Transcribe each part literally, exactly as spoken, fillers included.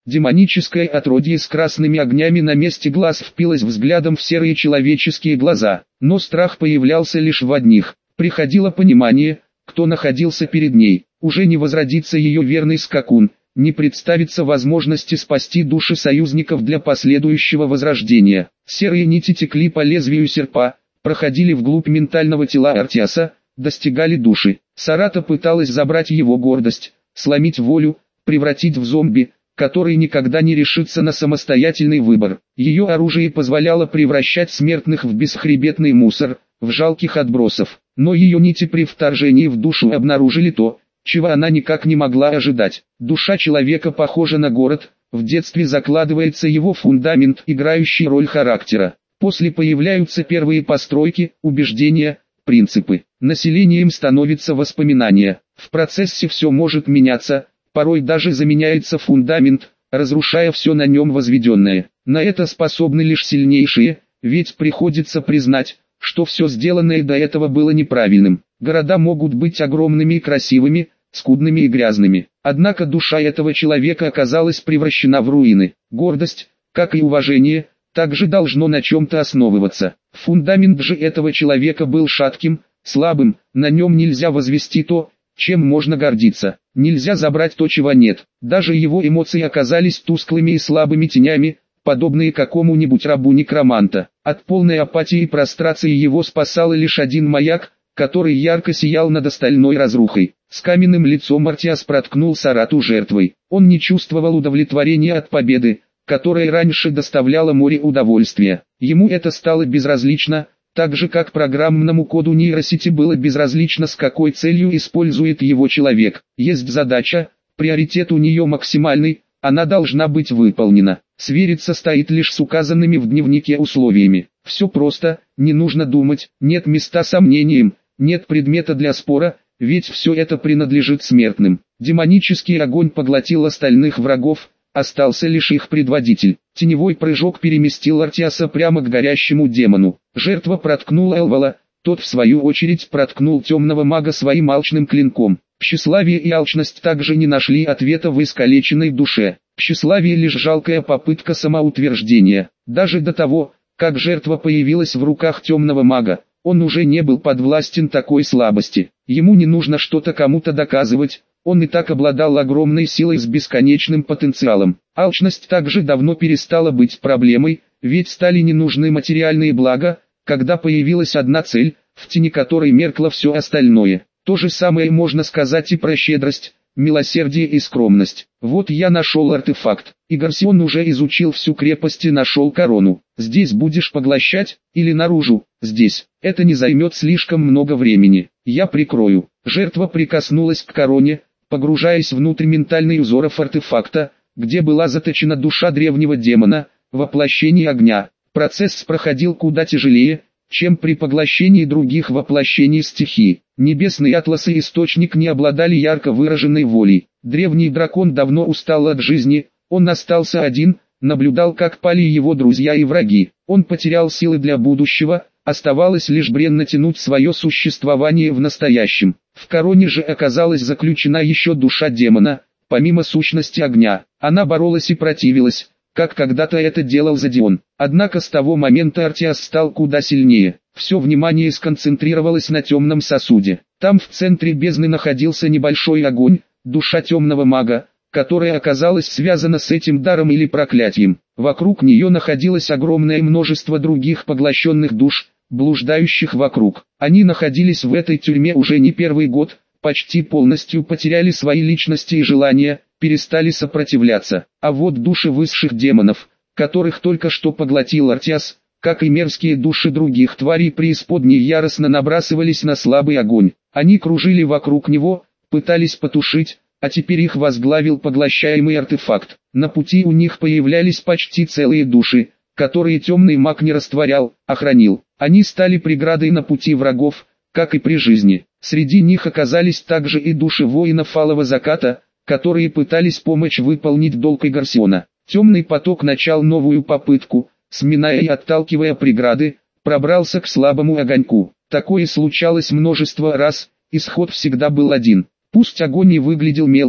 Демоническое отродье с красными огнями на месте глаз впилось взглядом в серые человеческие глаза, но страх появлялся лишь в одних. Приходило понимание, кто находился перед ней, уже не возродится ее верный скакун, не представится возможности спасти души союзников для последующего возрождения. Серые нити текли по лезвию серпа, проходили вглубь ментального тела Артиаса, достигали души. Сарата пыталась забрать его гордость, сломить волю, превратить в зомби, который никогда не решится на самостоятельный выбор. Ее оружие позволяло превращать смертных в бесхребетный мусор, в жалких отбросов. Но ее нити при вторжении в душу обнаружили то, чего она никак не могла ожидать. Душа человека похожа на город, в детстве закладывается его фундамент, играющий роль характера. После появляются первые постройки, убеждения, принципы. Населением становятся воспоминания. В процессе все может меняться, порой даже заменяется фундамент, разрушая все на нем возведенное. На это способны лишь сильнейшие, ведь приходится признать, что все сделанное до этого было неправильным. Города могут быть огромными и красивыми, скудными и грязными. Однако душа этого человека оказалась превращена в руины. Гордость, как и уважение, также должно на чем-то основываться. Фундамент же этого человека был шатким, слабым, на нем нельзя возвести то, чем можно гордиться. Нельзя забрать то, чего нет. Даже его эмоции оказались тусклыми и слабыми тенями, подобные какому-нибудь рабу некроманта. От полной апатии и прострации его спасал лишь один маяк, который ярко сиял над остальной разрухой. С каменным лицом Артиас проткнул Сарату жертвой. Он не чувствовал удовлетворения от победы, которая раньше доставляла море удовольствия. Ему это стало безразлично, так же как программному коду нейросети было безразлично, с какой целью использует его человек. Есть задача, приоритет у нее максимальный, она должна быть выполнена. Свериться стоит лишь с указанными в дневнике условиями. Все просто, не нужно думать, нет места сомнениям, нет предмета для спора, ведь все это принадлежит смертным. Демонический огонь поглотил остальных врагов, остался лишь их предводитель. Теневой прыжок переместил Артиаса прямо к горящему демону. Жертва проткнула Элвала, тот в свою очередь проткнул темного мага своим алчным клинком. Тщеславие и алчность также не нашли ответа в искалеченной душе. Тщеславие лишь жалкая попытка самоутверждения. Даже до того, как жертва появилась в руках темного мага, он уже не был подвластен такой слабости. Ему не нужно что-то кому-то доказывать, он и так обладал огромной силой с бесконечным потенциалом. Алчность также давно перестала быть проблемой, ведь стали не нужны материальные блага, когда появилась одна цель, в тени которой меркло все остальное. То же самое можно сказать и про щедрость, милосердие и скромность. Вот я нашел артефакт, и Гарсион уже изучил всю крепость и нашел корону. Здесь будешь поглощать, или наружу? Здесь. Это не займет слишком много времени. Я прикрою. Жертва прикоснулась к короне, погружаясь внутрь ментальных узоров артефакта, где была заточена душа древнего демона, воплощение огня. Процесс проходил куда тяжелее, чем при поглощении других воплощений стихии. Небесный атлас и источник не обладали ярко выраженной волей. Древний дракон давно устал от жизни, он остался один, наблюдал, как пали его друзья и враги. Он потерял силы для будущего, оставалось лишь бренно тянуть свое существование в настоящем. В короне же оказалась заключена еще душа демона, помимо сущности огня. Она боролась и противилась, как когда-то это делал Зодион. Однако с того момента Артиас стал куда сильнее. Все внимание сконцентрировалось на темном сосуде. Там в центре бездны находился небольшой огонь, душа темного мага, которая оказалась связана с этим даром или проклятием. Вокруг нее находилось огромное множество других поглощенных душ, блуждающих вокруг. Они находились в этой тюрьме уже не первый год, почти полностью потеряли свои личности и желания, перестали сопротивляться. А вот души высших демонов, которых только что поглотил Артиас, как и мерзкие души других тварей преисподней, яростно набрасывались на слабый огонь. Они кружили вокруг него, пытались потушить, а теперь их возглавил поглощаемый артефакт. На пути у них появлялись почти целые души, которые темный маг не растворял, а хранил. Они стали преградой на пути врагов, как и при жизни. Среди них оказались также и души воинов Алого Заката, которые пытались помочь выполнить долг Гарсиона. Темный поток начал новую попытку, сминая и отталкивая преграды, пробрался к слабому огоньку. Такое случалось множество раз, исход всегда был один. Пусть огонь и выглядел мелким,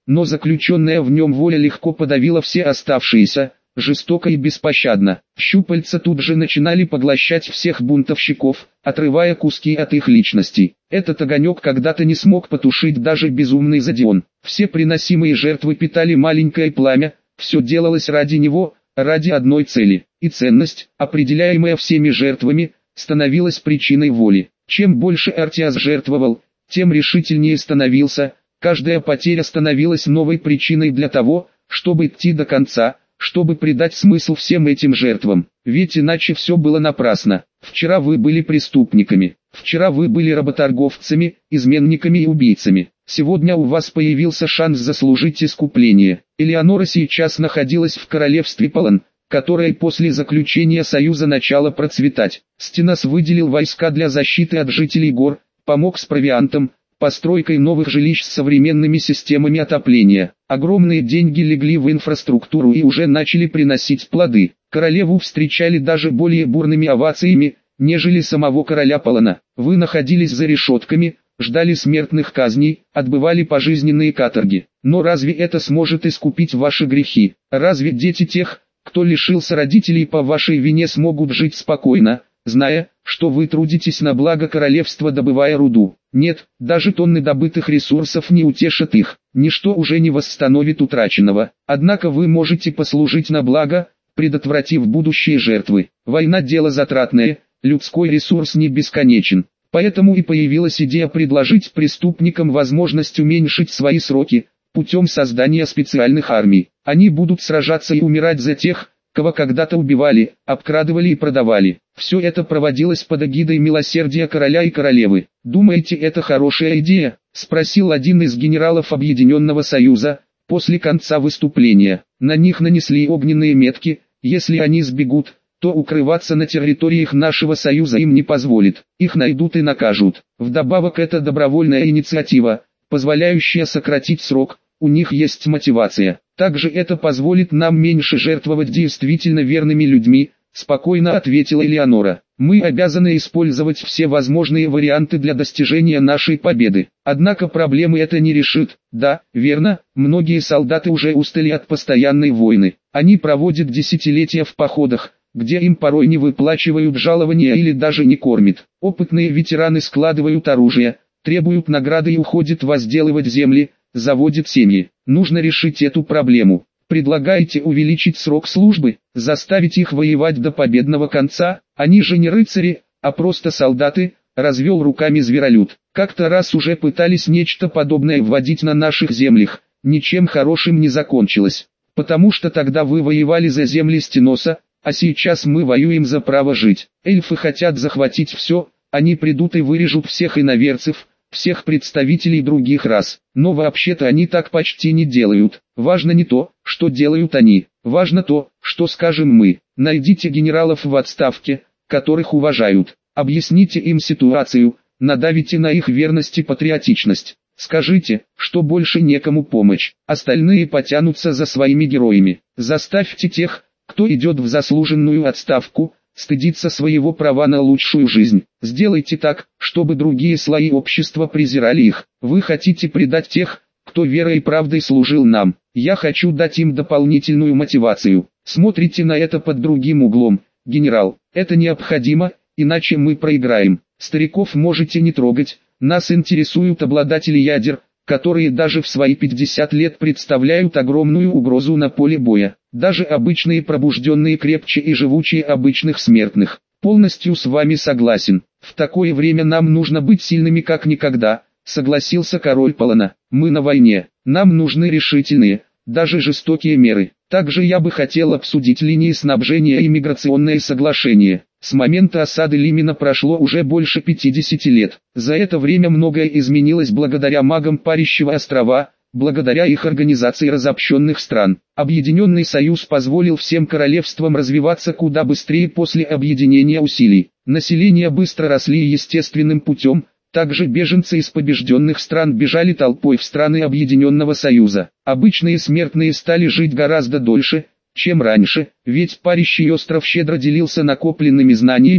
но заключенная в нем воля легко подавила все оставшиеся, жестоко и беспощадно. Щупальца тут же начинали поглощать всех бунтовщиков, отрывая куски от их личностей. Этот огонек когда-то не смог потушить даже безумный Зодион. Все приносимые жертвы питали маленькое пламя, все делалось ради него, ради одной цели. И ценность, определяемая всеми жертвами, становилась причиной воли. Чем больше Артиас жертвовал, тем решительнее становился, каждая потеря становилась новой причиной для того, чтобы идти до конца, чтобы придать смысл всем этим жертвам. Ведь иначе все было напрасно. Вчера вы были преступниками, вчера вы были работорговцами, изменниками и убийцами. Сегодня у вас появился шанс заслужить искупление. Элеонора сейчас находилась в королевстве Полон, которое после заключения союза начало процветать. Стенас выделил войска для защиты от жителей гор, помог с провиантом, постройкой новых жилищ с современными системами отопления. Огромные деньги легли в инфраструктуру и уже начали приносить плоды. Королеву встречали даже более бурными овациями, нежели самого короля Полона. Вы находились за решетками, ждали смертных казней, отбывали пожизненные каторги. Но разве это сможет искупить ваши грехи? Разве дети тех, кто лишился родителей по вашей вине, смогут жить спокойно, зная, что вы трудитесь на благо королевства, добывая руду? Нет, даже тонны добытых ресурсов не утешат их, ничто уже не восстановит утраченного. Однако вы можете послужить на благо, предотвратив будущие жертвы. Война – дело затратное, людской ресурс не бесконечен. Поэтому и появилась идея предложить преступникам возможность уменьшить свои сроки, путем создания специальных армий. Они будут сражаться и умирать за тех, кого когда-то убивали, обкрадывали и продавали. Все это проводилось под эгидой милосердия короля и королевы. «Думаете, это хорошая идея?» – спросил один из генералов Объединенного Союза, после конца выступления. На них нанесли огненные метки, если они сбегут, то укрываться на территориях нашего союза им не позволит. Их найдут и накажут. Вдобавок это добровольная инициатива, позволяющая сократить срок, у них есть мотивация. Также это позволит нам меньше жертвовать действительно верными людьми, спокойно ответила Элеонора. Мы обязаны использовать все возможные варианты для достижения нашей победы. Однако проблемы это не решит. Да, верно, многие солдаты уже устали от постоянной войны. Они проводят десятилетия в походах, где им порой не выплачивают жалования или даже не кормят. Опытные ветераны складывают оружие, требуют награды и уходят возделывать земли, заводят семьи. Нужно решить эту проблему. Предлагаете увеличить срок службы, заставить их воевать до победного конца? Они же не рыцари, а просто солдаты, развел руками зверолюд. Как-то раз уже пытались нечто подобное вводить на наших землях, ничем хорошим не закончилось. Потому что тогда вы воевали за земли Стеноса, а сейчас мы воюем за право жить. Эльфы хотят захватить все, они придут и вырежут всех иноверцев, всех представителей других рас. Но вообще-то они так почти не делают. Важно не то, что делают они, важно то, что скажем мы. Найдите генералов в отставке, которых уважают, объясните им ситуацию, надавите на их верность и патриотичность. Скажите, что больше некому помочь, остальные потянутся за своими героями. Заставьте тех, кто идет в заслуженную отставку, стыдиться своего права на лучшую жизнь. Сделайте так, чтобы другие слои общества презирали их. Вы хотите предать тех, кто верой и правдой служил нам. Я хочу дать им дополнительную мотивацию. Смотрите на это под другим углом, генерал. Это необходимо, иначе мы проиграем. Стариков можете не трогать, нас интересуют обладатели ядер, которые даже в свои пятьдесят лет представляют огромную угрозу на поле боя. Даже обычные пробужденные крепче и живучие обычных смертных. Полностью с вами согласен. В такое время нам нужно быть сильными как никогда, согласился король Полона. Мы на войне. Нам нужны решительные, даже жестокие меры. Также я бы хотел обсудить линии снабжения и миграционные соглашения. С момента осады Лимина прошло уже больше пятидесяти лет. За это время многое изменилось благодаря магам Парящего острова, благодаря их организации разобщенных стран. Объединенный Союз позволил всем королевствам развиваться куда быстрее после объединения усилий. Население быстро росли естественным путем, также беженцы из побежденных стран бежали толпой в страны Объединенного Союза. Обычные смертные стали жить гораздо дольше, чем раньше, ведь Парящий остров щедро делился накопленными знаниями,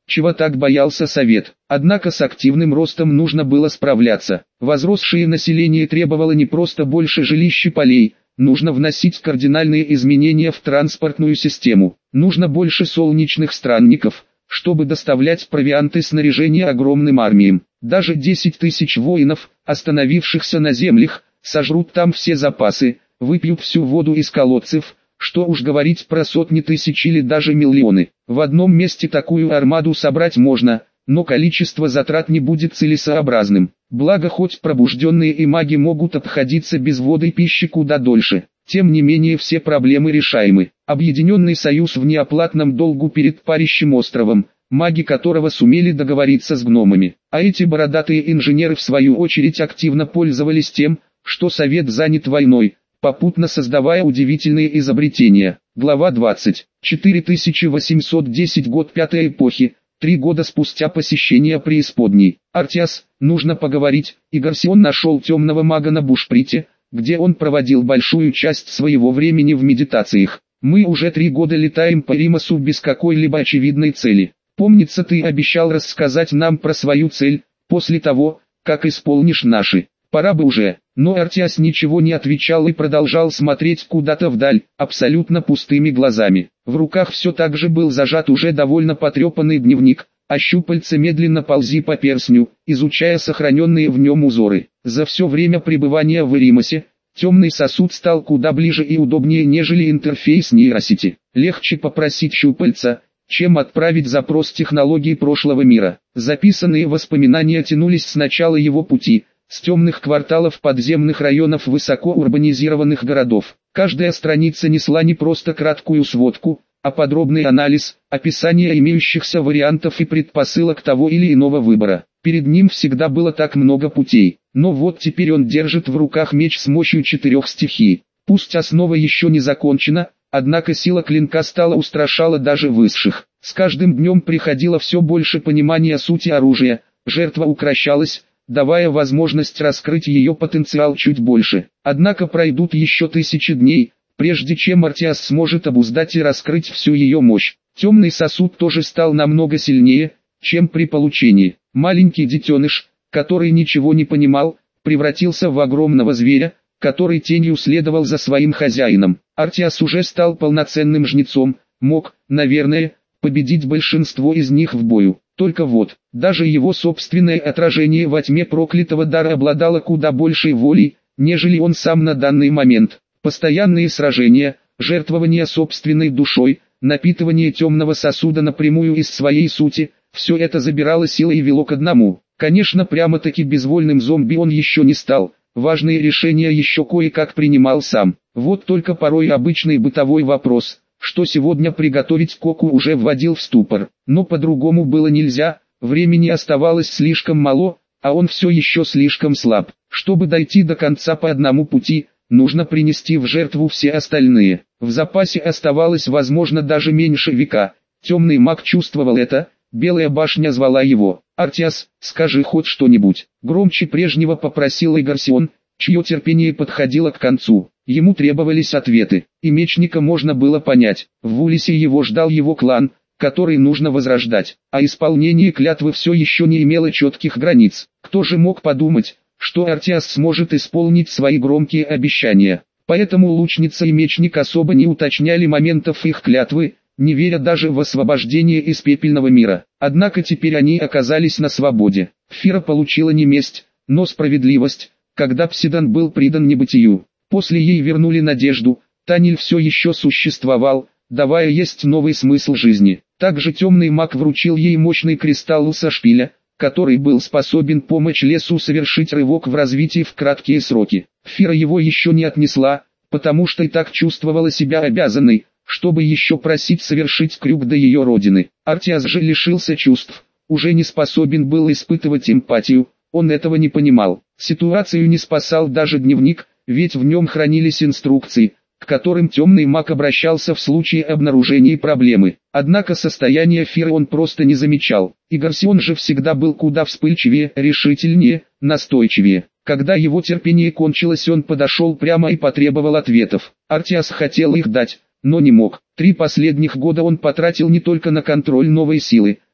чего так боялся Совет. Однако с активным ростом нужно было справляться. Возросшее население требовало не просто больше жилищ и полей, нужно вносить кардинальные изменения в транспортную систему. Нужно больше солнечных странников, чтобы доставлять провиант и снаряжение огромным армиям. Даже десять тысяч воинов, остановившихся на землях, сожрут там все запасы, выпьют всю воду из колодцев, что уж говорить про сотни тысяч или даже миллионы. В одном месте такую армаду собрать можно, но количество затрат не будет целесообразным. Благо хоть пробужденные и маги могут обходиться без воды и пищи куда дольше. Тем не менее все проблемы решаемы. Объединенный союз в неоплатном долгу перед парящим островом, маги которого сумели договориться с гномами. А эти бородатые инженеры в свою очередь активно пользовались тем, что Совет занят войной, попутно создавая удивительные изобретения. Глава двадцать. четыре тысячи восемьсот десять год пятой эпохи. Три года спустя посещения преисподней. Артиас, нужно поговорить. Игарсион нашел темного мага на Бушприте, где он проводил большую часть своего времени в медитациях. Мы уже три года летаем по Римасу без какой-либо очевидной цели. Помнится, ты обещал рассказать нам про свою цель, после того, как исполнишь наши. Пора бы уже. Но Артиас ничего не отвечал и продолжал смотреть куда-то вдаль, абсолютно пустыми глазами. В руках все так же был зажат уже довольно потрепанный дневник, а щупальца медленно ползи по перстню, изучая сохраненные в нем узоры. За все время пребывания в Эримасе, темный сосуд стал куда ближе и удобнее, нежели интерфейс нейросети. Легче попросить щупальца, чем отправить запрос технологий прошлого мира. Записанные воспоминания тянулись с начала его пути, с темных кварталов подземных районов высоко урбанизированных городов. Каждая страница несла не просто краткую сводку, а подробный анализ, описание имеющихся вариантов и предпосылок того или иного выбора. Перед ним всегда было так много путей, но вот теперь он держит в руках меч с мощью четырех стихий. Пусть основа еще не закончена, однако сила клинка стала устрашала даже высших. С каждым днем приходило все больше понимания сути оружия, жертва укрощалась, давая возможность раскрыть ее потенциал чуть больше. Однако пройдут еще тысячи дней, прежде чем Артиас сможет обуздать и раскрыть всю ее мощь. Темный сосуд тоже стал намного сильнее, чем при получении. Маленький детеныш, который ничего не понимал, превратился в огромного зверя, который тенью следовал за своим хозяином. Артиас уже стал полноценным жнецом, мог, наверное, победить большинство из них в бою. Только вот, даже его собственное отражение во тьме проклятого дара обладало куда большей волей, нежели он сам на данный момент. Постоянные сражения, жертвование собственной душой, напитывание темного сосуда напрямую из своей сути, все это забирало силы и вело к одному. Конечно, прямо-таки безвольным зомби он еще не стал, важные решения еще кое-как принимал сам. Вот только порой обычный бытовой вопрос, что сегодня приготовить Коку, уже вводил в ступор. Но по-другому было нельзя, времени оставалось слишком мало, а он все еще слишком слаб. Чтобы дойти до конца по одному пути, нужно принести в жертву все остальные. В запасе оставалось возможно даже меньше века. Темный маг чувствовал это, Белая башня звала его. «Артиас, скажи хоть что-нибудь». Громче прежнего попросил Игарсион, чье терпение подходило к концу. Ему требовались ответы, и мечника можно было понять. В Вулисе его ждал его клан, который нужно возрождать, а исполнение клятвы все еще не имело четких границ. Кто же мог подумать, что Артиас сможет исполнить свои громкие обещания? Поэтому лучница и мечник особо не уточняли моментов их клятвы, не веря даже в освобождение из пепельного мира. Однако теперь они оказались на свободе. Фира получила не месть, но справедливость, когда Псидан был придан небытию. После ей вернули надежду, Таниль все еще существовал, давая есть новый смысл жизни. Также темный маг вручил ей мощный кристалл со шпиля, который был способен помочь лесу совершить рывок в развитии в краткие сроки. Фира его еще не отнесла, потому что и так чувствовала себя обязанной, чтобы еще просить совершить крюк до ее родины. Артиас же лишился чувств, уже не способен был испытывать эмпатию, он этого не понимал. Ситуацию не спасал даже дневник, ведь в нем хранились инструкции, к которым темный маг обращался в случае обнаружения проблемы. Однако состояние Фиры он просто не замечал. Игарсион же всегда был куда вспыльчивее, решительнее, настойчивее. Когда его терпение кончилось, он подошел прямо и потребовал ответов. Артиас хотел их дать, но не мог. Три последних года он потратил не только на контроль новой силы,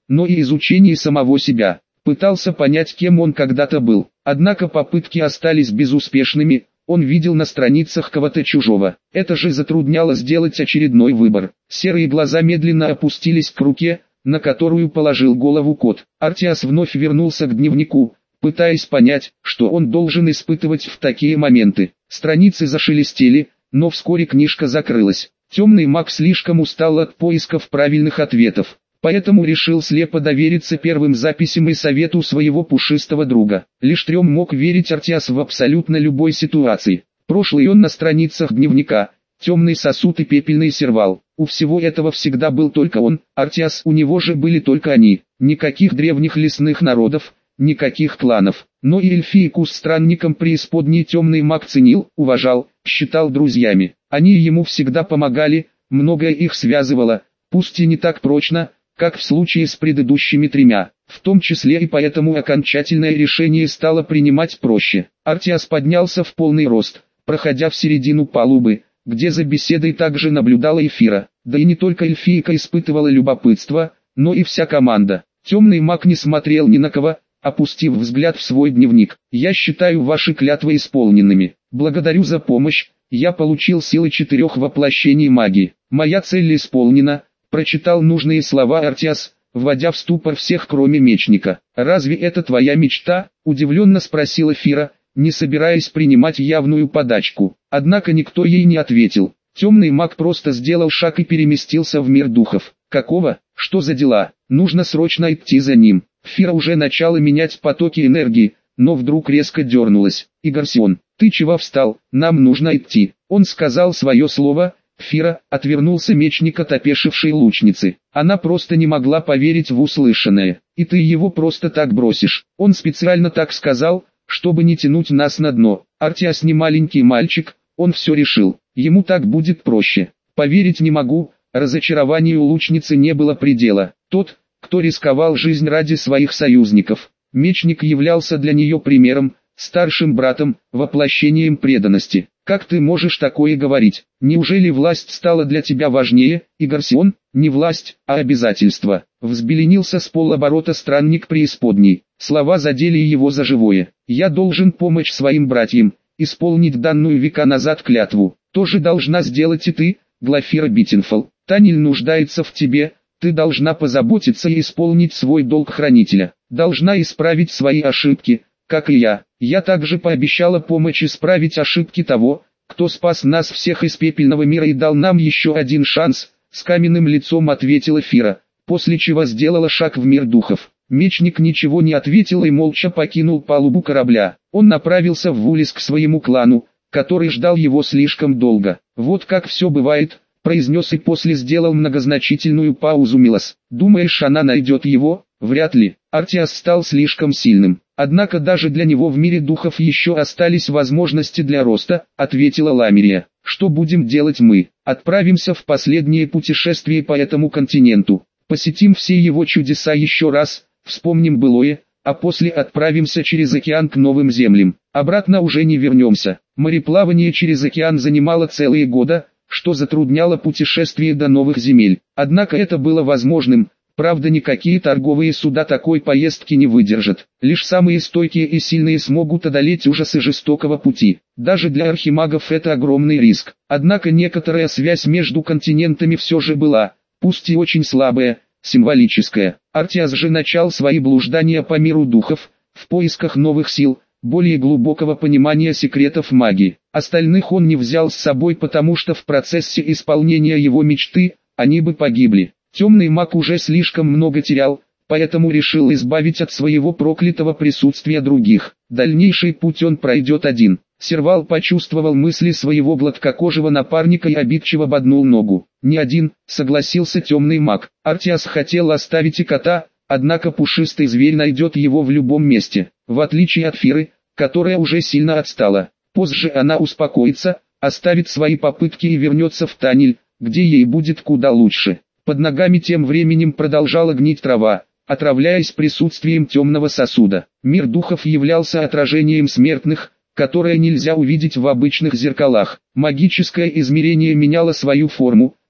но и изучении самого себя. Пытался понять, кем он когда-то был. Однако попытки остались безуспешными, он видел на страницах кого-то чужого. Это же затрудняло сделать очередной выбор. Серые глаза медленно опустились к руке, на которую положил голову кот. Артиас вновь вернулся к дневнику, пытаясь понять, что он должен испытывать в такие моменты. Страницы зашелестели, но вскоре книжка закрылась. Темный маг слишком устал от поисков правильных ответов, поэтому решил слепо довериться первым записям и совету своего пушистого друга. Лишь трем мог верить Артиас в абсолютно любой ситуации. Прошлый он на страницах дневника, темный сосуд и пепельный сервал. У всего этого всегда был только он, Артиас, у него же были только они. Никаких древних лесных народов, никаких кланов. Но и эльфийку с странником преисподней темный маг ценил, уважал, считал друзьями. Они ему всегда помогали, многое их связывало, пусть и не так прочно, как в случае с предыдущими тремя. В том числе и поэтому окончательное решение стало принимать проще. Артиас поднялся в полный рост, проходя в середину палубы, где за беседой также наблюдала Эфира. Да и не только эльфийка испытывала любопытство, но и вся команда. Темный маг не смотрел ни на кого, опустив взгляд в свой дневник. «Я считаю ваши клятвы исполненными. Благодарю за помощь, я получил силы четырех воплощений магии. Моя цель исполнена», прочитал нужные слова Артиас, вводя в ступор всех кроме мечника. «Разве это твоя мечта?» – удивленно спросила Эфира, не собираясь принимать явную подачку. Однако никто ей не ответил. Темный маг просто сделал шаг и переместился в мир духов. «Какого? Что за дела? Нужно срочно идти за ним». Эфира уже начала менять потоки энергии, но вдруг резко дернулась. «Игарсион, ты чего встал? Нам нужно идти». Он сказал свое слово. Эфира отвернулся мечник от опешившей лучницы. Она просто не могла поверить в услышанное. «И ты его просто так бросишь?» Он специально так сказал, чтобы не тянуть нас на дно. Артиас не маленький мальчик, он все решил. Ему так будет проще. Поверить не могу, разочарованию лучницы не было предела. Тот, кто рисковал жизнь ради своих союзников. Мечник являлся для нее примером, старшим братом, воплощением преданности. «Как ты можешь такое говорить? Неужели власть стала для тебя важнее, Игарсион?» «Не власть, а обязательство», — взбеленился с полоборота странник преисподней. Слова задели его за живое. «Я должен помочь своим братьям, исполнить данную века назад клятву. Тоже должна сделать и ты, Глафира Биттенфелл. Таниль нуждается в тебе, ты должна позаботиться и исполнить свой долг хранителя. Должна исправить свои ошибки, как и я. Я также пообещала помочь исправить ошибки того, кто спас нас всех из пепельного мира и дал нам еще один шанс», — с каменным лицом ответила Эфира, после чего сделала шаг в мир духов. Мечник ничего не ответил и молча покинул палубу корабля. Он направился в Вулис к своему клану, который ждал его слишком долго. «Вот как все бывает», — произнес и после сделал многозначительную паузу Милос. «Думаешь, она найдет его?» «Вряд ли. Артиас стал слишком сильным. Однако даже для него в мире духов еще остались возможности для роста», — ответила Ламирия. «Что будем делать мы? Отправимся в последнее путешествие по этому континенту. Посетим все его чудеса еще раз, вспомним былое, а после отправимся через океан к новым землям. Обратно уже не вернемся». Мореплавание через океан занимало целые года, что затрудняло путешествие до новых земель. Однако это было возможным. Правда, никакие торговые суда такой поездки не выдержат. Лишь самые стойкие и сильные смогут одолеть ужасы жестокого пути. Даже для архимагов это огромный риск. Однако некоторая связь между континентами все же была, пусть и очень слабая, символическая. Артиас же начал свои блуждания по миру духов, в поисках новых сил, более глубокого понимания секретов магии. Остальных он не взял с собой, потому что в процессе исполнения его мечты, они бы погибли. Темный маг уже слишком много терял, поэтому решил избавить от своего проклятого присутствия других. Дальнейший путь он пройдет один. Сервал почувствовал мысли своего гладкокожего напарника и обидчиво боднул ногу. «Не один», — согласился темный маг. Артиас хотел оставить и кота, однако пушистый зверь найдет его в любом месте, в отличие от Фиры, которая уже сильно отстала. Позже она успокоится, оставит свои попытки и вернется в Таниль, где ей будет куда лучше. Под ногами тем временем продолжала гнить трава, отравляясь присутствием темного сосуда. Мир духов являлся отражением смертных, которое нельзя увидеть в обычных зеркалах. Магическое измерение меняло свою форму,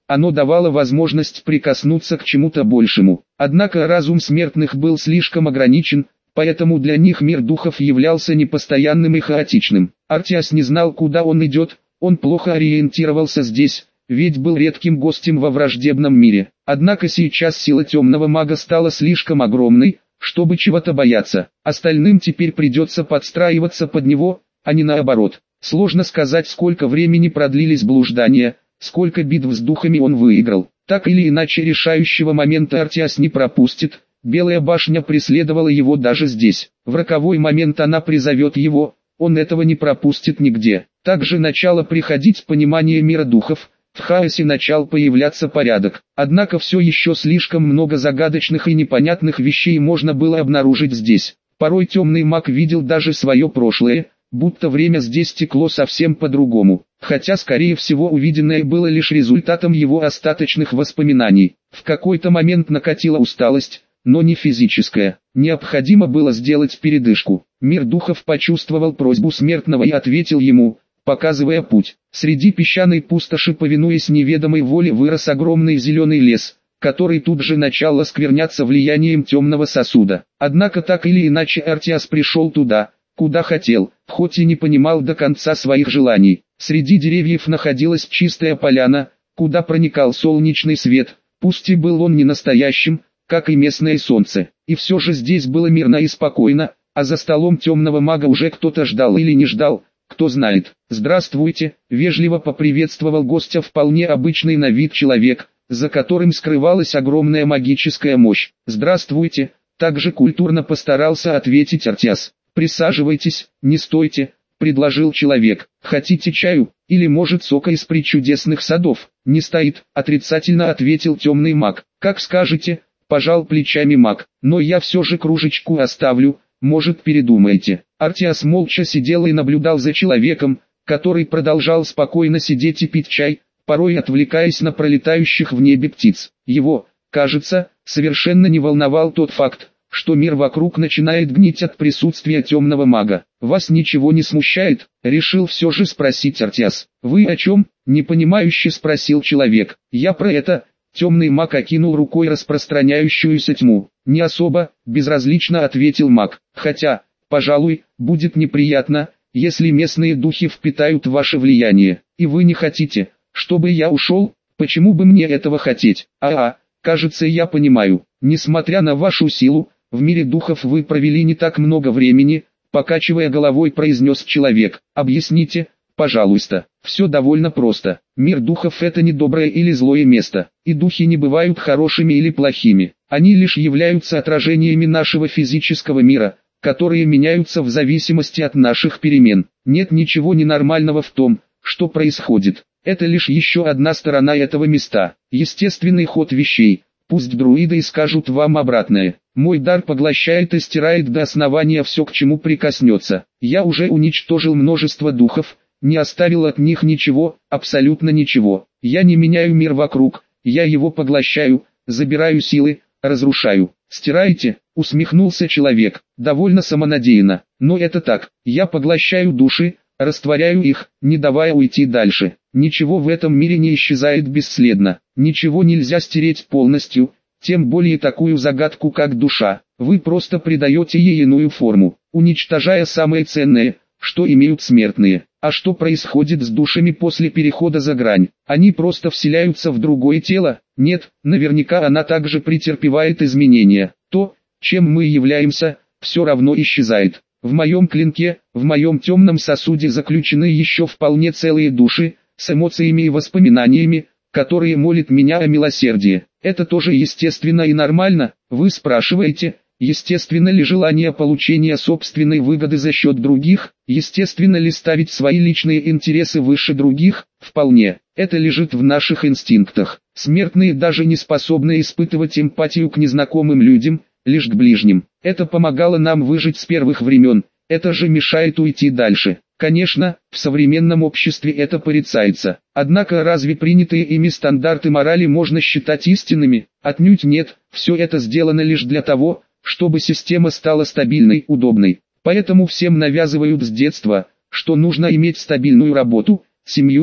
оно давало возможность прикоснуться к чему-то большему. Однако разум смертных был слишком ограничен, поэтому для них мир духов являлся непостоянным и хаотичным. Артиас не знал, куда он идет, он плохо ориентировался здесь, ведь был редким гостем во враждебном мире. Однако сейчас сила темного мага стала слишком огромной, чтобы чего-то бояться. Остальным теперь придется подстраиваться под него, а не наоборот. Сложно сказать, сколько времени продлились блуждания, сколько битв с духами он выиграл. Так или иначе, решающего момента Артиас не пропустит. Белая башня преследовала его даже здесь. В роковой момент она призовет его, он этого не пропустит нигде. Также начало приходить понимание мира духов, в хаосе начал появляться порядок. Однако все еще слишком много загадочных и непонятных вещей можно было обнаружить здесь. Порой темный маг видел даже свое прошлое, будто время здесь текло совсем по-другому. Хотя скорее всего увиденное было лишь результатом его остаточных воспоминаний. В какой-то момент накатила усталость, но не физическая. Необходимо было сделать передышку. Мир духов почувствовал просьбу смертного и ответил ему, показывая путь. Среди песчаной пустоши, повинуясь неведомой воле, вырос огромный зеленый лес, который тут же начал оскверняться влиянием темного сосуда. Однако так или иначе Артиас пришел туда, куда хотел, хоть и не понимал до конца своих желаний. Среди деревьев находилась чистая поляна, куда проникал солнечный свет, пусть и был он не настоящим, как и местное солнце. И все же здесь было мирно и спокойно, а за столом темного мага уже кто-то ждал или не ждал, кто знает. «Здравствуйте», — вежливо поприветствовал гостя вполне обычный на вид человек, за которым скрывалась огромная магическая мощь. «Здравствуйте», — также культурно постарался ответить Артиас. «Присаживайтесь, не стойте», — предложил человек. «Хотите чаю, или может сока из причудесных садов?» «Не стоит», — отрицательно ответил темный маг. «Как скажете», — пожал плечами маг, «но я все же кружечку оставлю, может передумаете». Артиас молча сидел и наблюдал за человеком, который продолжал спокойно сидеть и пить чай, порой отвлекаясь на пролетающих в небе птиц. Его, кажется, совершенно не волновал тот факт, что мир вокруг начинает гнить от присутствия темного мага. «Вас ничего не смущает?» — решил все же спросить Артиас. «Вы о чем?» — непонимающе спросил человек. «Я про это». Темный маг окинул рукой распространяющуюся тьму. «Не особо», — безразлично ответил маг. «Хотя, пожалуй, будет неприятно, если местные духи впитают ваше влияние. И вы не хотите, чтобы я ушел? Почему бы мне этого хотеть? А-а, кажется, я понимаю. Несмотря на вашу силу, в мире духов вы провели не так много времени», — покачивая головой произнес человек. «Объясните, пожалуйста». «Все довольно просто. Мир духов — это не доброе или злое место, и духи не бывают хорошими или плохими. Они лишь являются отражениями нашего физического мира, которые меняются в зависимости от наших перемен. Нет ничего ненормального в том, что происходит. Это лишь еще одна сторона этого места, естественный ход вещей. Пусть друиды и скажут вам обратное. Мой дар поглощает и стирает до основания все, к чему прикоснется. Я уже уничтожил множество духов, не оставил от них ничего, абсолютно ничего. Я не меняю мир вокруг, я его поглощаю, забираю силы, разрушаю». «Стираете?» — усмехнулся человек, довольно самонадеянно. «Но это так, я поглощаю души, растворяю их, не давая уйти дальше. Ничего в этом мире не исчезает бесследно, ничего нельзя стереть полностью, тем более такую загадку, как душа. Вы просто придаете ей иную форму, уничтожая самое ценное, что имеют смертные. А что происходит с душами после перехода за грань? Они просто вселяются в другое тело? Нет, наверняка она также претерпевает изменения. То, чем мы являемся, все равно исчезает. В моем клинке, в моем темном сосуде заключены еще вполне целые души, с эмоциями и воспоминаниями, которые молят меня о милосердии. Это тоже естественно и нормально, вы спрашиваете, естественно ли желание получения собственной выгоды за счет других, естественно ли ставить свои личные интересы выше других? Вполне, это лежит в наших инстинктах. Смертные даже не способны испытывать эмпатию к незнакомым людям, лишь к ближним. Это помогало нам выжить с первых времен, это же мешает уйти дальше. Конечно, в современном обществе это порицается. Однако разве принятые ими стандарты морали можно считать истинными? Отнюдь нет, все это сделано лишь для того, чтобы система стала стабильной, удобной. Поэтому всем навязывают с детства, что нужно иметь стабильную работу, семью,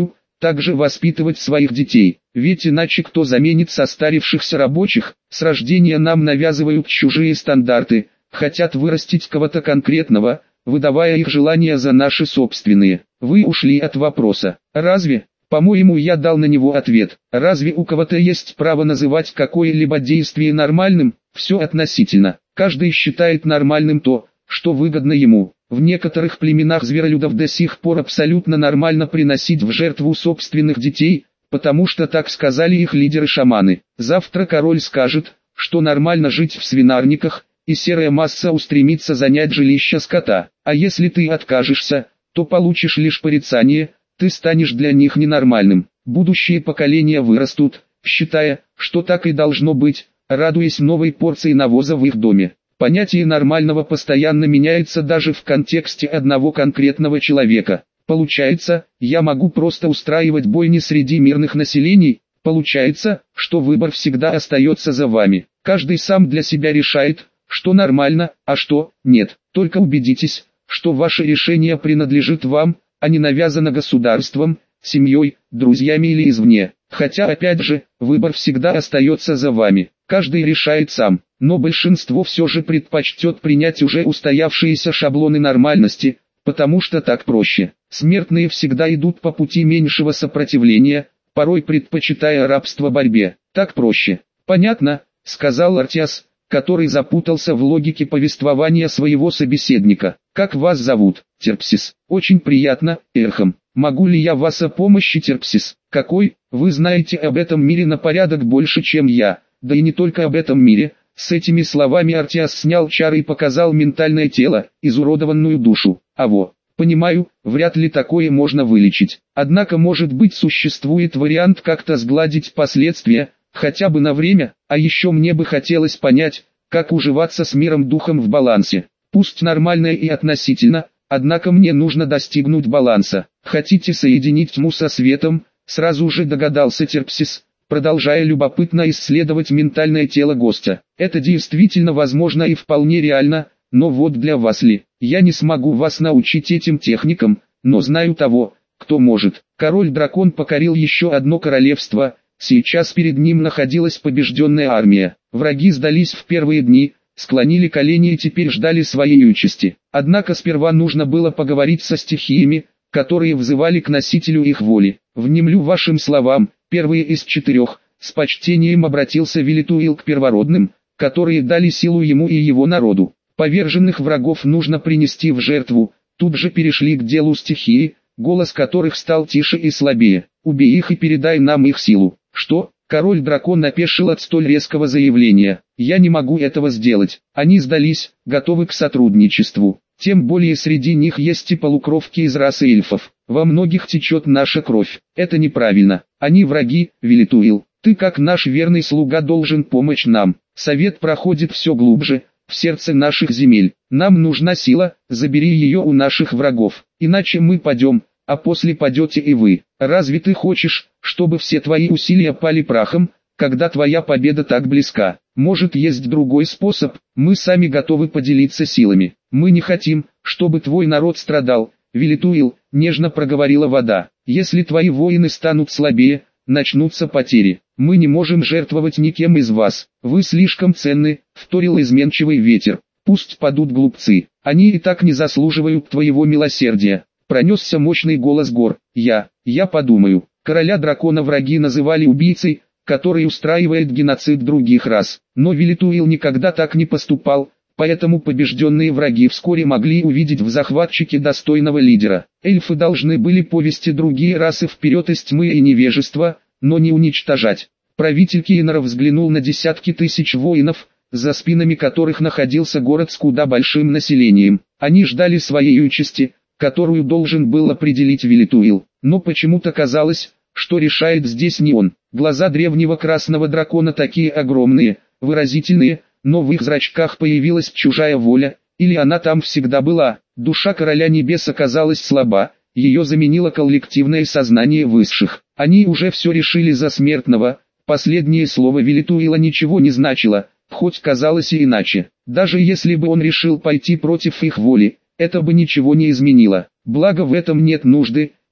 также воспитывать своих детей, ведь иначе кто заменит состарившихся рабочих? С рождения нам навязывают чужие стандарты, хотят вырастить кого-то конкретного, выдавая их желания за наши собственные. Вы ушли от вопроса. Разве? По-моему, я дал на него ответ. Разве у кого-то есть право называть какое-либо действие нормальным? Все относительно. Каждый считает нормальным то, что выгодно ему. В некоторых племенах зверолюдов до сих пор абсолютно нормально приносить в жертву собственных детей, потому что так сказали их лидеры-шаманы. Завтра король скажет, что нормально жить в свинарниках, и серая масса устремится занять жилище скота. А если ты откажешься, то получишь лишь порицание, ты станешь для них ненормальным. Будущие поколения вырастут, считая, что так и должно быть, радуясь новой порции навоза в их доме. Понятие нормального постоянно меняется даже в контексте одного конкретного человека. Получается, я могу просто устраивать бойни среди мирных населений? Получается, что выбор всегда остается за вами. Каждый сам для себя решает, что нормально, а что нет. Только убедитесь, что ваше решение принадлежит вам, а не навязано государством, семьей, друзьями или извне. Хотя опять же, выбор всегда остается за вами. Каждый решает сам, но большинство все же предпочтет принять уже устоявшиеся шаблоны нормальности, потому что так проще. Смертные всегда идут по пути меньшего сопротивления, порой предпочитая рабство борьбе. Так проще. Понятно, сказал Артиас, который запутался в логике повествования своего собеседника. Как вас зовут? Терпсис. Очень приятно, Эрхам. Могу ли я вас о помощи, Терпсис? Какой? Вы знаете об этом мире на порядок больше, чем я. Да и не только об этом мире. С этими словами Артиас снял чары и показал ментальное тело, изуродованную душу. Аво. Понимаю, вряд ли такое можно вылечить. Однако, может быть, существует вариант как-то сгладить последствия, хотя бы на время, а еще мне бы хотелось понять, как уживаться с миром духом в балансе. Пусть нормально и относительно, однако мне нужно достигнуть баланса. Хотите соединить тьму со светом? Сразу же догадался Терпсис, продолжая любопытно исследовать ментальное тело гостя. Это действительно возможно и вполне реально, но вот для вас ли? Я не смогу вас научить этим техникам, но знаю того, кто может. Король-дракон покорил еще одно королевство. Сейчас перед ним находилась побежденная армия. Враги сдались в первые дни, склонили колени и теперь ждали своей участи. Однако сперва нужно было поговорить со стихиями, которые взывали к носителю их воли. «Внемлю вашим словам», первые из четырех, с почтением обратился Велитуил к первородным, которые дали силу ему и его народу. Поверженных врагов нужно принести в жертву. Тут же перешли к делу стихии, голос которых стал тише и слабее. «Убей их и передай нам их силу». «Что?» Король-дракон опешил от столь резкого заявления. «Я не могу этого сделать. Они сдались, готовы к сотрудничеству. Тем более среди них есть и полукровки из расы эльфов. Во многих течет наша кровь. Это неправильно. Они враги, Велитуил. Ты как наш верный слуга должен помочь нам. Совет проходит все глубже, в сердце наших земель. Нам нужна сила, забери ее у наших врагов. Иначе мы падем, а после падете и вы. Разве ты хочешь, чтобы все твои усилия пали прахом, когда твоя победа так близка? Может, есть другой способ? Мы сами готовы поделиться силами. Мы не хотим, чтобы твой народ страдал». «Велитуил», — нежно проговорила вода, — «если твои воины станут слабее, начнутся потери. Мы не можем жертвовать никем из вас. Вы слишком ценны», — вторил изменчивый ветер. «Пусть падут глупцы. Они и так не заслуживают твоего милосердия». Пронесся мощный голос гор. «Я, я подумаю». Короля дракона враги называли убийцей, который устраивает геноцид других рас. Но Велитуил никогда так не поступал, поэтому побежденные враги вскоре могли увидеть в захватчике достойного лидера. Эльфы должны были повести другие расы вперед из тьмы и невежества, но не уничтожать. Правитель Кейнора взглянул на десятки тысяч воинов, за спинами которых находился город с куда большим населением. Они ждали своей участи, которую должен был определить Велитуил. Но почему-то казалось, что решает здесь не он. Глаза древнего красного дракона такие огромные, выразительные, но в их зрачках появилась чужая воля, или она там всегда была. Душа короля небес оказалась слаба, ее заменило коллективное сознание высших. Они уже все решили за смертного, последнее слово Велитуила ничего не значило, хоть казалось и иначе. Даже если бы он решил пойти против их воли, это бы ничего не изменило. Благо в этом нет нужды,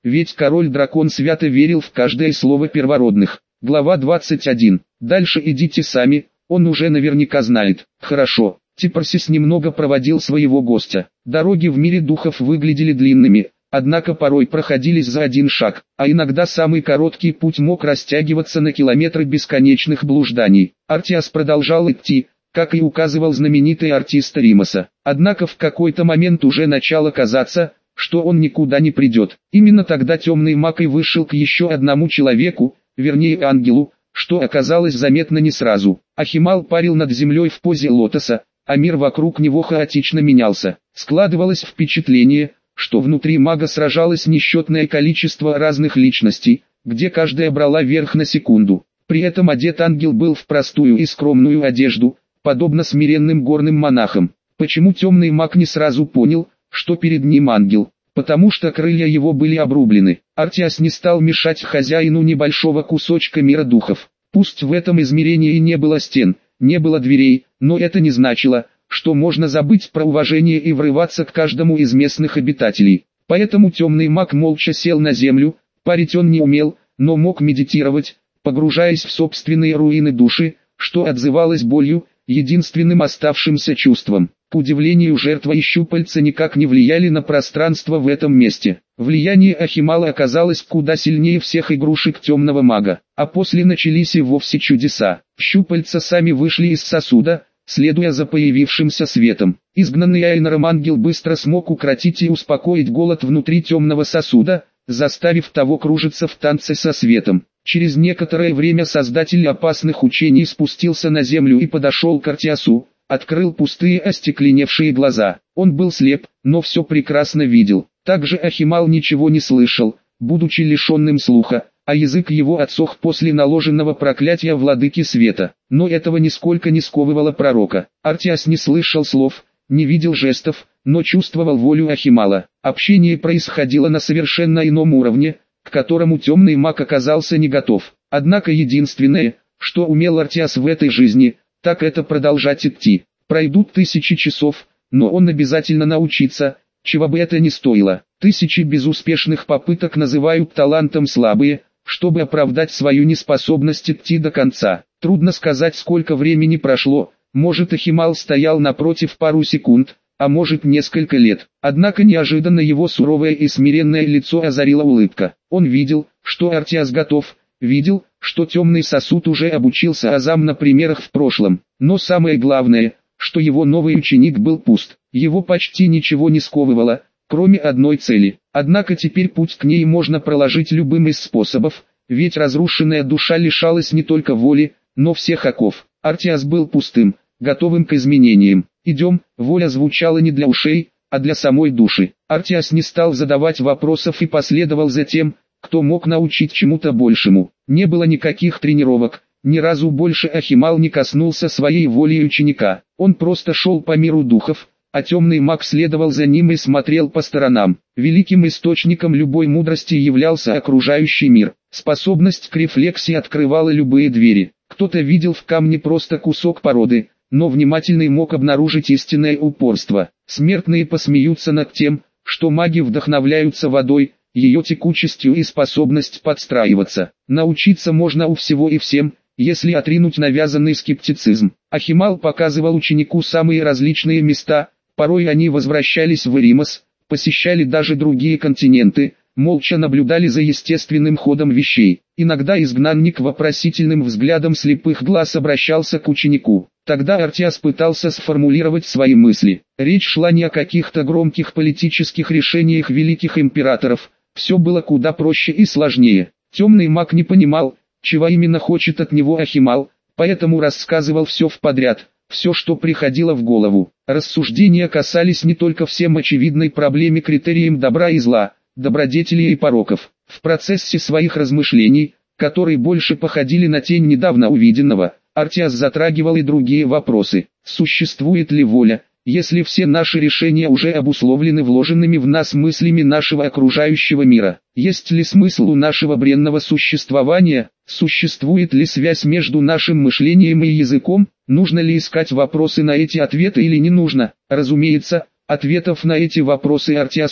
ведь король-дракон свято верил в каждое слово первородных. Глава двадцать один. Дальше идите сами, он уже наверняка знает. Хорошо. Типарсис немного проводил своего гостя. Дороги в мире духов выглядели длинными, однако порой проходились за один шаг, а иногда самый короткий путь мог растягиваться на километры бесконечных блужданий. Артиас продолжал идти, как и указывал знаменитый артист Римаса. Однако в какой-то момент уже начало казаться, что он никуда не придет. Именно тогда темный маг и вышел к еще одному человеку, вернее ангелу, что оказалось заметно не сразу. Ахимал парил над землей в позе лотоса, а мир вокруг него хаотично менялся. Складывалось впечатление, что внутри мага сражалось несчетное количество разных личностей, где каждая брала верх на секунду. При этом одет ангел был в простую и скромную одежду, подобно смиренным горным монахам. Почему темный маг не сразу понял, что перед ним ангел? Потому что крылья его были обрублены. Артиас не стал мешать хозяину небольшого кусочка мира духов. Пусть в этом измерении не было стен, не было дверей, но это не значило, что можно забыть про уважение и врываться к каждому из местных обитателей. Поэтому темный маг молча сел на землю, парить он не умел, но мог медитировать, погружаясь в собственные руины души, что отзывалось болью, единственным оставшимся чувством. К удивлению жертва и щупальца никак не влияли на пространство в этом месте. Влияние Ахимала оказалось куда сильнее всех игрушек темного мага, а после начались и вовсе чудеса. Щупальца сами вышли из сосуда, следуя за появившимся светом. Изгнанный Айнором ангел быстро смог укротить и успокоить голод внутри темного сосуда, заставив того кружиться в танце со светом. Через некоторое время создатель опасных учений спустился на землю и подошел к Артиасу, открыл пустые остекленевшие глаза. Он был слеп, но все прекрасно видел. Также Ахимал ничего не слышал, будучи лишенным слуха, а язык его отсох после наложенного проклятия владыки света. Но этого нисколько не сковывало пророка. Артиас не слышал слов, не видел жестов, но чувствовал волю Ахимала. Общение происходило на совершенно ином уровне, к которому темный маг оказался не готов. Однако единственное, что умел Артиас в этой жизни, так это продолжать идти. Пройдут тысячи часов, но он обязательно научится, чего бы это ни стоило. Тысячи безуспешных попыток называют талантом слабые, чтобы оправдать свою неспособность идти до конца. Трудно сказать, сколько времени прошло, может Ахимал стоял напротив пару секунд, а может несколько лет. Однако неожиданно его суровое и смиренное лицо озарила улыбка. Он видел, что Артиас готов, видел, что темный сосуд уже обучился азам на примерах в прошлом. Но самое главное, что его новый ученик был пуст. Его почти ничего не сковывало, кроме одной цели. Однако теперь путь к ней можно проложить любым из способов, ведь разрушенная душа лишалась не только воли, но всех оков. Артиас был пустым, готовым к изменениям. «Идем», воля звучала не для ушей, а для самой души. Артиас не стал задавать вопросов и последовал за тем, кто мог научить чему-то большему. Не было никаких тренировок, ни разу больше Ахимал не коснулся своей воли ученика. Он просто шел по миру духов, а темный маг следовал за ним и смотрел по сторонам. Великим источником любой мудрости являлся окружающий мир. Способность к рефлексии открывала любые двери. Кто-то видел в камне просто кусок породы, но внимательный мог обнаружить истинное упорство. Смертные посмеются над тем, что маги вдохновляются водой, ее текучестью и способность подстраиваться. Научиться можно у всего и всем, если отринуть навязанный скептицизм. Ахимал показывал ученику самые различные места, порой они возвращались в Эримос, посещали даже другие континенты, молча наблюдали за естественным ходом вещей. Иногда изгнанник вопросительным взглядом слепых глаз обращался к ученику. Тогда Артиас пытался сформулировать свои мысли. Речь шла не о каких-то громких политических решениях великих императоров, все было куда проще и сложнее. Темный маг не понимал, чего именно хочет от него Ахимал, поэтому рассказывал все в подряд, все, что приходило в голову. Рассуждения касались не только всем очевидной проблеме критерием добра и зла, добродетелей и пороков. В процессе своих размышлений, которые больше походили на тень недавно увиденного, Артиас затрагивал и другие вопросы. Существует ли воля, если все наши решения уже обусловлены вложенными в нас мыслями нашего окружающего мира? Есть ли смысл у нашего бренного существования? Существует ли связь между нашим мышлением и языком? Нужно ли искать вопросы на эти ответы или не нужно? Разумеется, ответов на эти вопросы Артиасу,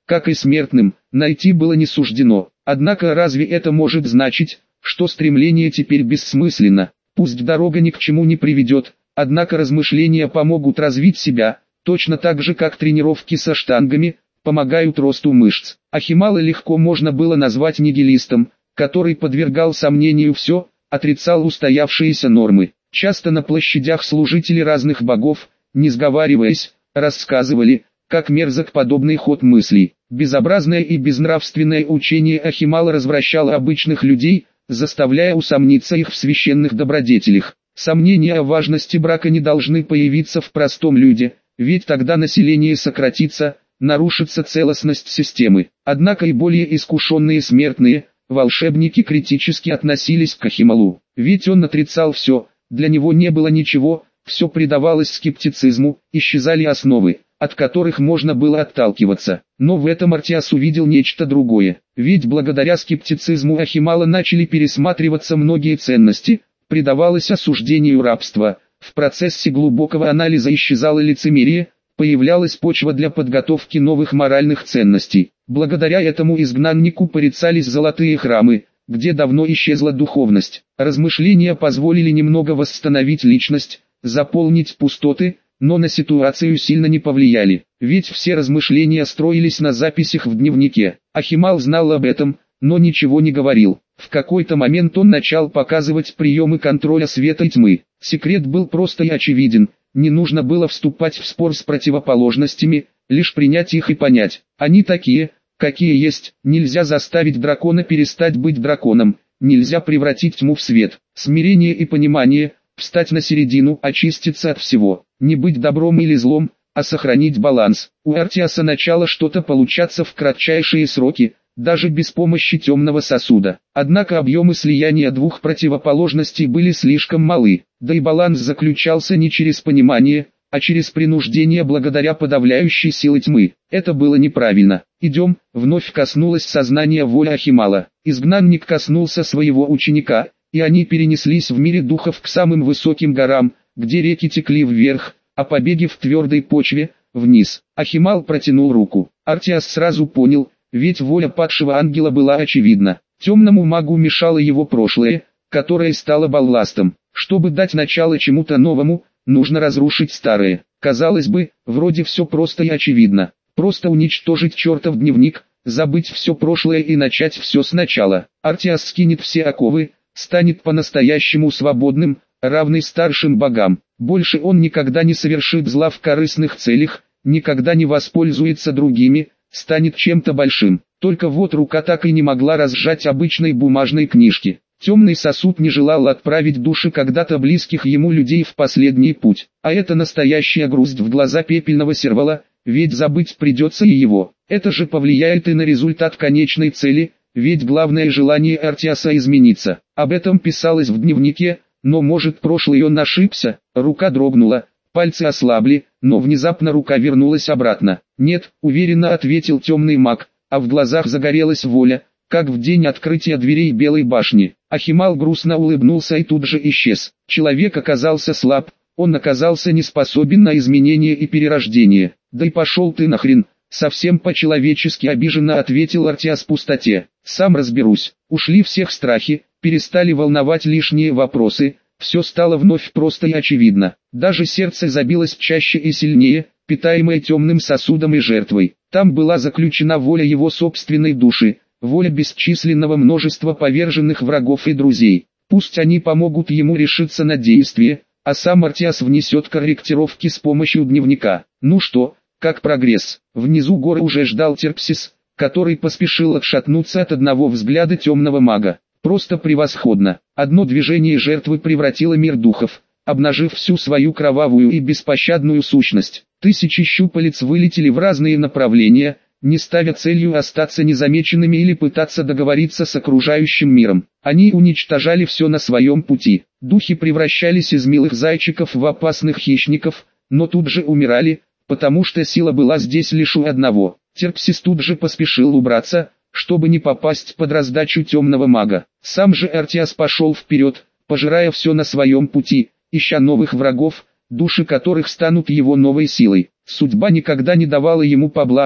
как и смертным, найти было не суждено. Однако разве это может значить, что стремление теперь бессмысленно? Пусть дорога ни к чему не приведет, однако размышления помогут развить себя, точно так же как тренировки со штангами помогают росту мышц. Ахимала легко можно было назвать нигилистом, который подвергал сомнению все, отрицал устоявшиеся нормы. Часто на площадях служители разных богов, не сговариваясь, рассказывали, как мерзок подобный ход мыслей. Безобразное и безнравственное учение Ахимала развращало обычных людей, заставляя усомниться их в священных добродетелях. Сомнения о важности брака не должны появиться в простом люде, ведь тогда население сократится, нарушится целостность системы. Однако и более искушенные смертные, волшебники критически относились к Ахималу, ведь он отрицал все, для него не было ничего, все предавалось скептицизму, исчезали основы, от которых можно было отталкиваться. Но в этом Артиас увидел нечто другое, ведь благодаря скептицизму Ахимала начали пересматриваться многие ценности, предавалось осуждению рабства, в процессе глубокого анализа исчезало лицемерие, появлялась почва для подготовки новых моральных ценностей. Благодаря этому изгнаннику порицались золотые храмы, где давно исчезла духовность. Размышления позволили немного восстановить личность, заполнить пустоты, но на ситуацию сильно не повлияли, ведь все размышления строились на записях в дневнике. Ахимал знал об этом, но ничего не говорил. В какой-то момент он начал показывать приемы контроля света и тьмы. Секрет был просто и очевиден, не нужно было вступать в спор с противоположностями, лишь принять их и понять. Они такие, какие есть, нельзя заставить дракона перестать быть драконом, нельзя превратить тьму в свет. Смирение и понимание, встать на середину, очиститься от всего, не быть добром или злом, а сохранить баланс. У Артиаса начало что-то получаться в кратчайшие сроки, даже без помощи темного сосуда. Однако объемы слияния двух противоположностей были слишком малы, да и баланс заключался не через понимание, а через принуждение благодаря подавляющей силе тьмы. Это было неправильно. «Идем», вновь коснулось сознания воли Ахимала. Изгнанник коснулся своего ученика, и они перенеслись в мире духов к самым высоким горам, где реки текли вверх, а побеги в твердой почве, вниз. Ахимал протянул руку. Артиас сразу понял, ведь воля падшего ангела была очевидна. Темному магу мешало его прошлое, которое стало балластом. Чтобы дать начало чему-то новому, нужно разрушить старое. Казалось бы, вроде все просто и очевидно. Просто уничтожить чертов дневник, забыть все прошлое и начать все сначала. Артиас скинет все оковы, станет по-настоящему свободным, равный старшим богам. Больше он никогда не совершит зла в корыстных целях, никогда не воспользуется другими, станет чем-то большим. Только вот рука так и не могла разжать обычной бумажной книжки. Темный сосуд не желал отправить души когда-то близких ему людей в последний путь. А это настоящая грусть в глаза пепельного сервала, ведь забыть придется и его. Это же повлияет и на результат конечной цели, ведь главное желание Артиаса измениться. Об этом писалось в дневнике, но может прошлый он ошибся. Рука дрогнула, пальцы ослабли, но внезапно рука вернулась обратно. «Нет», уверенно ответил темный маг, а в глазах загорелась воля, как в день открытия дверей Белой башни. Ахимал грустно улыбнулся и тут же исчез. Человек оказался слаб, он оказался не способен на изменение и перерождение. «Да и пошел ты нахрен», совсем по-человечески обиженно ответил Артиас пустоте. «Сам разберусь». Ушли всех страхи, перестали волновать лишние вопросы, все стало вновь просто и очевидно. Даже сердце забилось чаще и сильнее, питаемое темным сосудом и жертвой. Там была заключена воля его собственной души, воля бесчисленного множества поверженных врагов и друзей. Пусть они помогут ему решиться на действие, а сам Артиас внесет корректировки с помощью дневника. Ну что, как прогресс? Внизу горы уже ждал Терпсис, который поспешил отшатнуться от одного взгляда темного мага. Просто превосходно. Одно движение жертвы превратило мир духов, обнажив всю свою кровавую и беспощадную сущность. Тысячи щупалец вылетели в разные направления, не ставя целью остаться незамеченными или пытаться договориться с окружающим миром. Они уничтожали все на своем пути. Духи превращались из милых зайчиков в опасных хищников, но тут же умирали, потому что сила была здесь лишь у одного. Терпсис тут же поспешил убраться, чтобы не попасть под раздачу темного мага. Сам же Артиас пошел вперед, пожирая все на своем пути, ища новых врагов, души которых станут его новой силой. Судьба никогда не давала ему поблажек,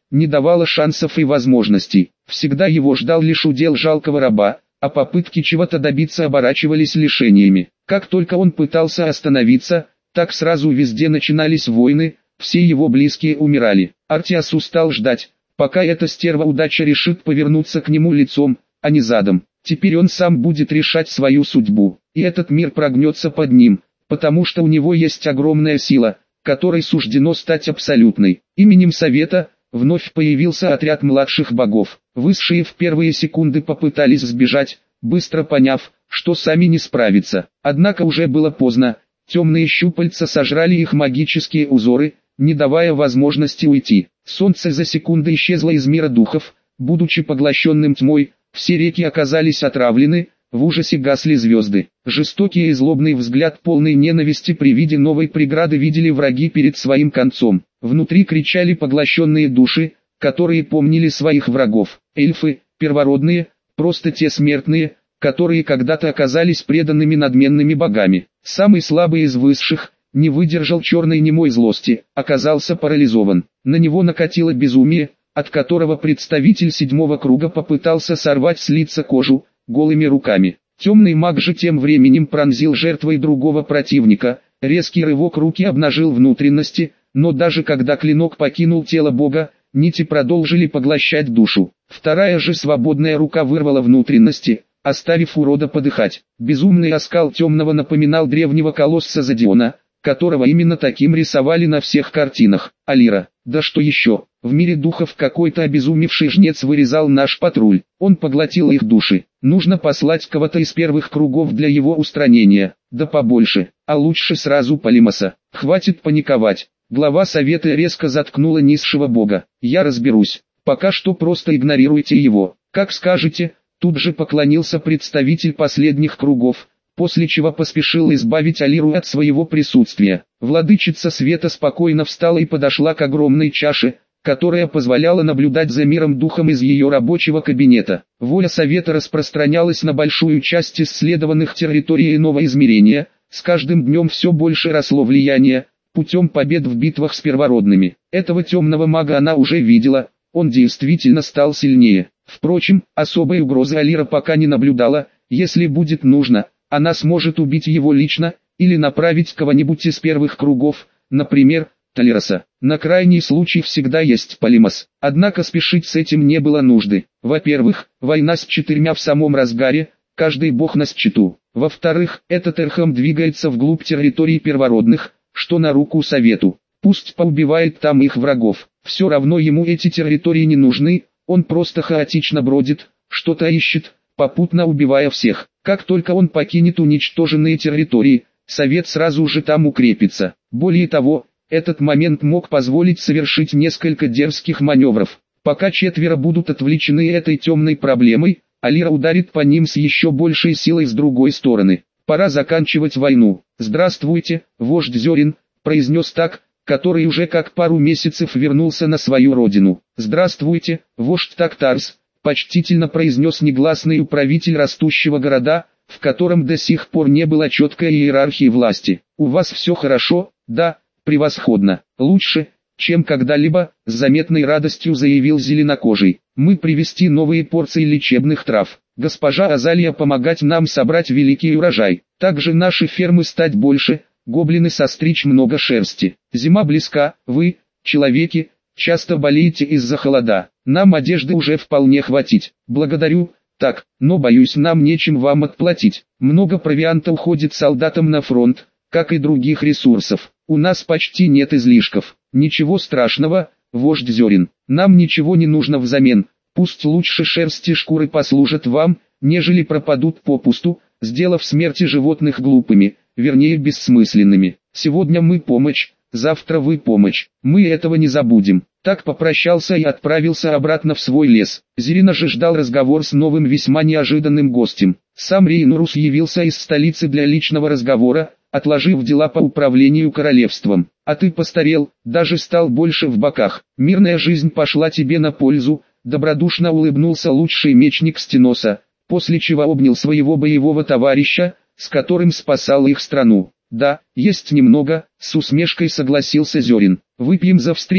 не давала шансов и возможностей. Всегда его ждал лишь удел жалкого раба, а попытки чего-то добиться оборачивались лишениями. Как только он пытался остановиться, так сразу везде начинались войны, все его близкие умирали. Артиас устал ждать, пока эта стерва удача решит повернуться к нему лицом, а не задом. Теперь он сам будет решать свою судьбу, и этот мир прогнется под ним, потому что у него есть огромная сила, которой суждено стать абсолютной. Именем Совета вновь появился отряд младших богов. Высшие в первые секунды попытались сбежать, быстро поняв, что сами не справятся. Однако уже было поздно, темные щупальца сожрали их магические узоры, не давая возможности уйти. Солнце за секунду исчезло из мира духов, будучи поглощенным тьмой, все реки оказались отравлены, в ужасе гасли звезды. Жестокий и злобный взгляд полной ненависти при виде новой преграды видели враги перед своим концом. Внутри кричали поглощенные души, которые помнили своих врагов. Эльфы, первородные, просто те смертные, которые когда-то оказались преданными надменными богами. Самый слабый из высших не выдержал черной немой злости, оказался парализован. На него накатило безумие, от которого представитель седьмого круга попытался сорвать с лица кожу, голыми руками. Темный маг же тем временем пронзил жертвой другого противника, резкий рывок руки обнажил внутренности, но даже когда клинок покинул тело бога, нити продолжили поглощать душу. Вторая же свободная рука вырвала внутренности, оставив урода подыхать. Безумный оскал темного напоминал древнего колосса Зодиона, которого именно таким рисовали на всех картинах. Алира, да что еще, в мире духов какой-то обезумевший жнец вырезал наш патруль, он поглотил их души. Нужно послать кого-то из первых кругов для его устранения, да побольше, а лучше сразу Полимоса. Хватит паниковать. Глава совета резко заткнула низшего бога. Я разберусь, пока что просто игнорируйте его. Как скажете. Тут же поклонился представитель последних кругов, после чего поспешил избавить Алиру от своего присутствия. Владычица света спокойно встала и подошла к огромной чаше, которая позволяла наблюдать за миром духом из ее рабочего кабинета. Воля совета распространялась на большую часть исследованных территорий иного измерения, с каждым днем все больше росло влияние, путем побед в битвах с первородными. Этого темного мага она уже видела, он действительно стал сильнее. Впрочем, особой угрозы Алира пока не наблюдала, если будет нужно, она сможет убить его лично, или направить кого-нибудь из первых кругов, например, Талироса. На крайний случай всегда есть Полимос. Однако спешить с этим не было нужды. Во-первых, война с четырьмя в самом разгаре, каждый бог на счету. Во-вторых, этот Эрхам двигается вглубь территории первородных, что на руку совету. Пусть поубивает там их врагов, все равно ему эти территории не нужны. Он просто хаотично бродит, что-то ищет, попутно убивая всех. Как только он покинет уничтоженные территории, совет сразу же там укрепится. Более того, этот момент мог позволить совершить несколько дерзких маневров. Пока четверо будут отвлечены этой темной проблемой, Алира ударит по ним с еще большей силой с другой стороны. Пора заканчивать войну. «Здравствуйте, вождь Зерин», произнес так, который уже как пару месяцев вернулся на свою родину. «Здравствуйте, вождь Тактарс», почтительно произнес негласный управитель растущего города, в котором до сих пор не было четкой иерархии власти. «У вас все хорошо?» «Да, превосходно. Лучше, чем когда-либо», с заметной радостью заявил зеленокожий. «Мы привезти новые порции лечебных трав. Госпожа Азалия помогать нам собрать великий урожай. Также наши фермы стать больше, гоблины состричь много шерсти. Зима близка, вы, человеки, часто болеете из-за холода. Нам одежды уже вполне хватить. Благодарю, так, но боюсь, нам нечем вам отплатить. Много провианта уходит солдатам на фронт, как и других ресурсов. У нас почти нет излишков. Ничего страшного, вождь Зерин. Нам ничего не нужно взамен. Пусть лучше шерсти шкуры послужат вам, нежели пропадут попусту, сделав смерти животных глупыми, вернее бессмысленными. Сегодня мы помощь, завтра вы помощь. Мы этого не забудем». Так попрощался и отправился обратно в свой лес. Зерина же ждал разговор с новым весьма неожиданным гостем. Сам Рейнурус явился из столицы для личного разговора, отложив дела по управлению королевством. «А ты постарел, даже стал больше в боках. Мирная жизнь пошла тебе на пользу», добродушно улыбнулся лучший мечник Стеноса, после чего обнял своего боевого товарища, с которым спасал их страну. «Да, есть немного», — с усмешкой согласился Зерин. «Выпьем за встречу»,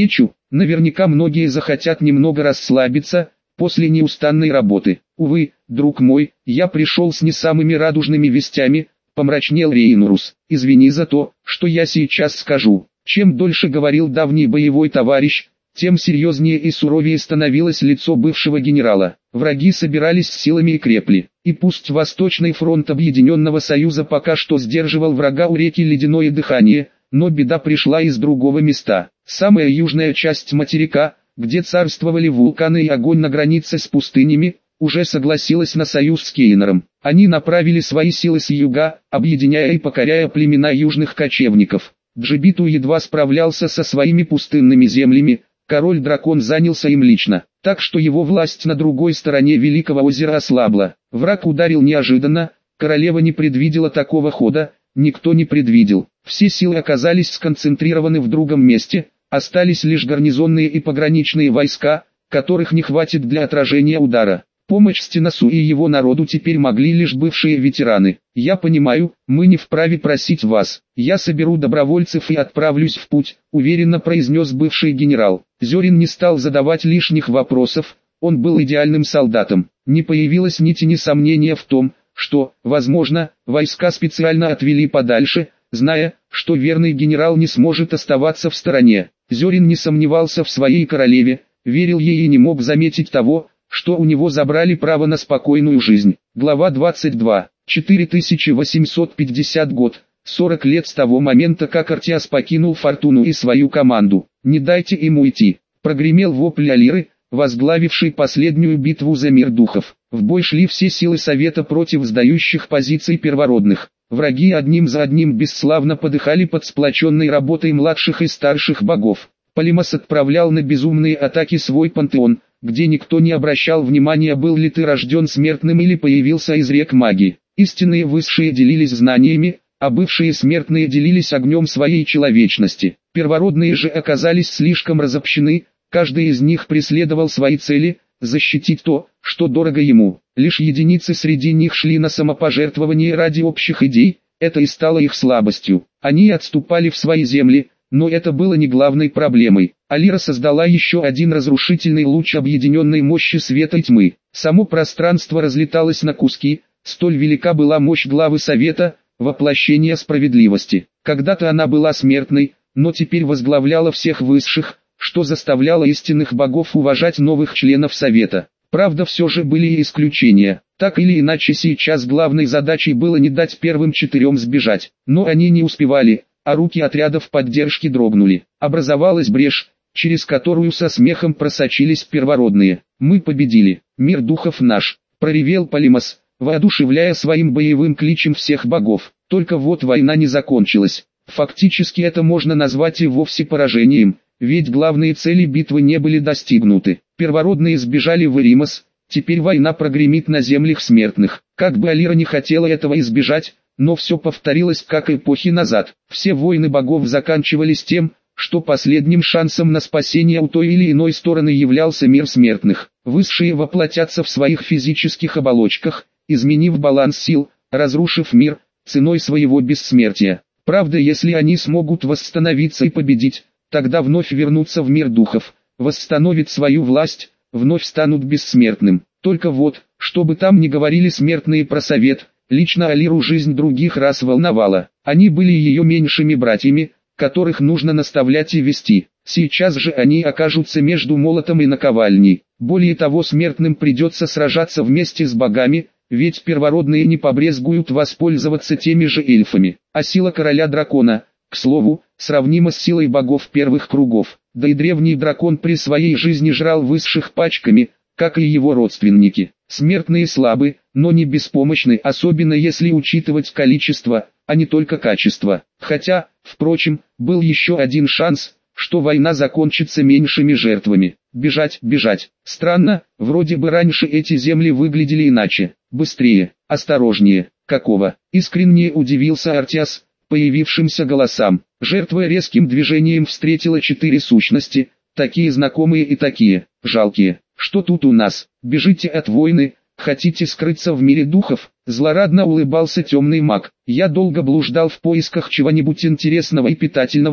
Наверняка многие захотят немного расслабиться после неустанной работы. Увы, друг мой, я пришел с не самыми радужными вестями, помрачнел Рейнурус. Извини за то, что я сейчас скажу. Чем дольше говорил давний боевой товарищ, тем серьезнее и суровее становилось лицо бывшего генерала. Враги собирались силами и крепли. И пусть Восточный фронт Объединенного Союза пока что сдерживал врага у реки Ледяное Дыхание, но беда пришла из другого места. Самая южная часть материка, где царствовали вулканы и огонь на границе с пустынями, уже согласилась на союз с Кейнером. Они направили свои силы с юга, объединяя и покоряя племена южных кочевников. Джибиту едва справлялся со своими пустынными землями, король-дракон занялся им лично, так что его власть на другой стороне Великого озера ослабла. Враг ударил неожиданно, королева не предвидела такого хода, никто не предвидел. Все силы оказались сконцентрированы в другом месте, остались лишь гарнизонные и пограничные войска, которых не хватит для отражения удара. Помощь Стеносу и его народу теперь могли лишь бывшие ветераны. Я понимаю, мы не вправе просить вас. Я соберу добровольцев и отправлюсь в путь, уверенно произнес бывший генерал. Зерин не стал задавать лишних вопросов, он был идеальным солдатом. Не появилось ни тени сомнения в том, что, возможно, войска специально отвели подальше, зная, что верный генерал не сможет оставаться в стороне. Зерин не сомневался в своей королеве, верил ей и не мог заметить того, что у него забрали право на спокойную жизнь. Глава двадцать два. четыре тысячи восемьсот пятидесятый год. сорок лет с того момента, как Артиас покинул Фортуну и свою команду. «Не дайте им уйти!» Прогремел вопль Алиры, возглавивший последнюю битву за мир духов. В бой шли все силы Совета против сдающих позиций первородных. Враги одним за одним бесславно подыхали под сплоченной работой младших и старших богов. Полимос отправлял на безумные атаки свой пантеон, где никто не обращал внимания, был ли ты рожден смертным или появился из рек магии. Истинные высшие делились знаниями, а бывшие смертные делились огнем своей человечности. Первородные же оказались слишком разобщены, каждый из них преследовал свои цели, защитить то, что дорого ему. Лишь единицы среди них шли на самопожертвование ради общих идей, это и стало их слабостью. Они отступали в свои земли, но это было не главной проблемой. Алира создала еще один разрушительный луч объединенной мощи света и тьмы. Само пространство разлеталось на куски, столь велика была мощь главы Совета, воплощение справедливости. Когда-то она была смертной, но теперь возглавляла всех высших, что заставляло истинных богов уважать новых членов Совета. Правда, все же были и исключения. Так или иначе, сейчас главной задачей было не дать первым четырем сбежать, но они не успевали, а руки отрядов поддержки дрогнули. Образовалась брешь, через которую со смехом просочились первородные. «Мы победили, мир духов наш», — проревел Полимос, воодушевляя своим боевым кличем всех богов. Только вот война не закончилась. Фактически это можно назвать и вовсе поражением, ведь главные цели битвы не были достигнуты. Первородные сбежали в Эримос, теперь война прогремит на землях смертных. Как бы Алира не хотела этого избежать, но все повторилось как эпохи назад. Все войны богов заканчивались тем, что последним шансом на спасение у той или иной стороны являлся мир смертных. Высшие воплотятся в своих физических оболочках, изменив баланс сил, разрушив мир, ценой своего бессмертия. Правда, если они смогут восстановиться и победить, тогда вновь вернутся в мир духов, восстановят свою власть, вновь станут бессмертным. Только вот, что бы там ни говорили смертные про Совет, лично Алиру жизнь других рас волновала. Они были ее меньшими братьями, которых нужно наставлять и вести. Сейчас же они окажутся между молотом и наковальней. Более того, смертным придется сражаться вместе с богами, ведь первородные не побрезгуют воспользоваться теми же эльфами. А сила короля дракона, к слову, сравнима с силой богов первых кругов. Да и древний дракон при своей жизни жрал высших пачками, как и его родственники. Смертные слабы, но не беспомощны, особенно если учитывать количество, а не только качество. Хотя, впрочем, был еще один шанс, что война закончится меньшими жертвами. Бежать, бежать. Странно, вроде бы раньше эти земли выглядели иначе. Быстрее, осторожнее. Какого? Искренне удивился Артиас появившимся голосам. Жертва резким движением встретила четыре сущности, такие знакомые и такие жалкие. Что тут у нас? Бежите от войны, хотите скрыться в мире духов? Злорадно улыбался темный маг. Я долго блуждал в поисках чего-нибудь интересного и питательного,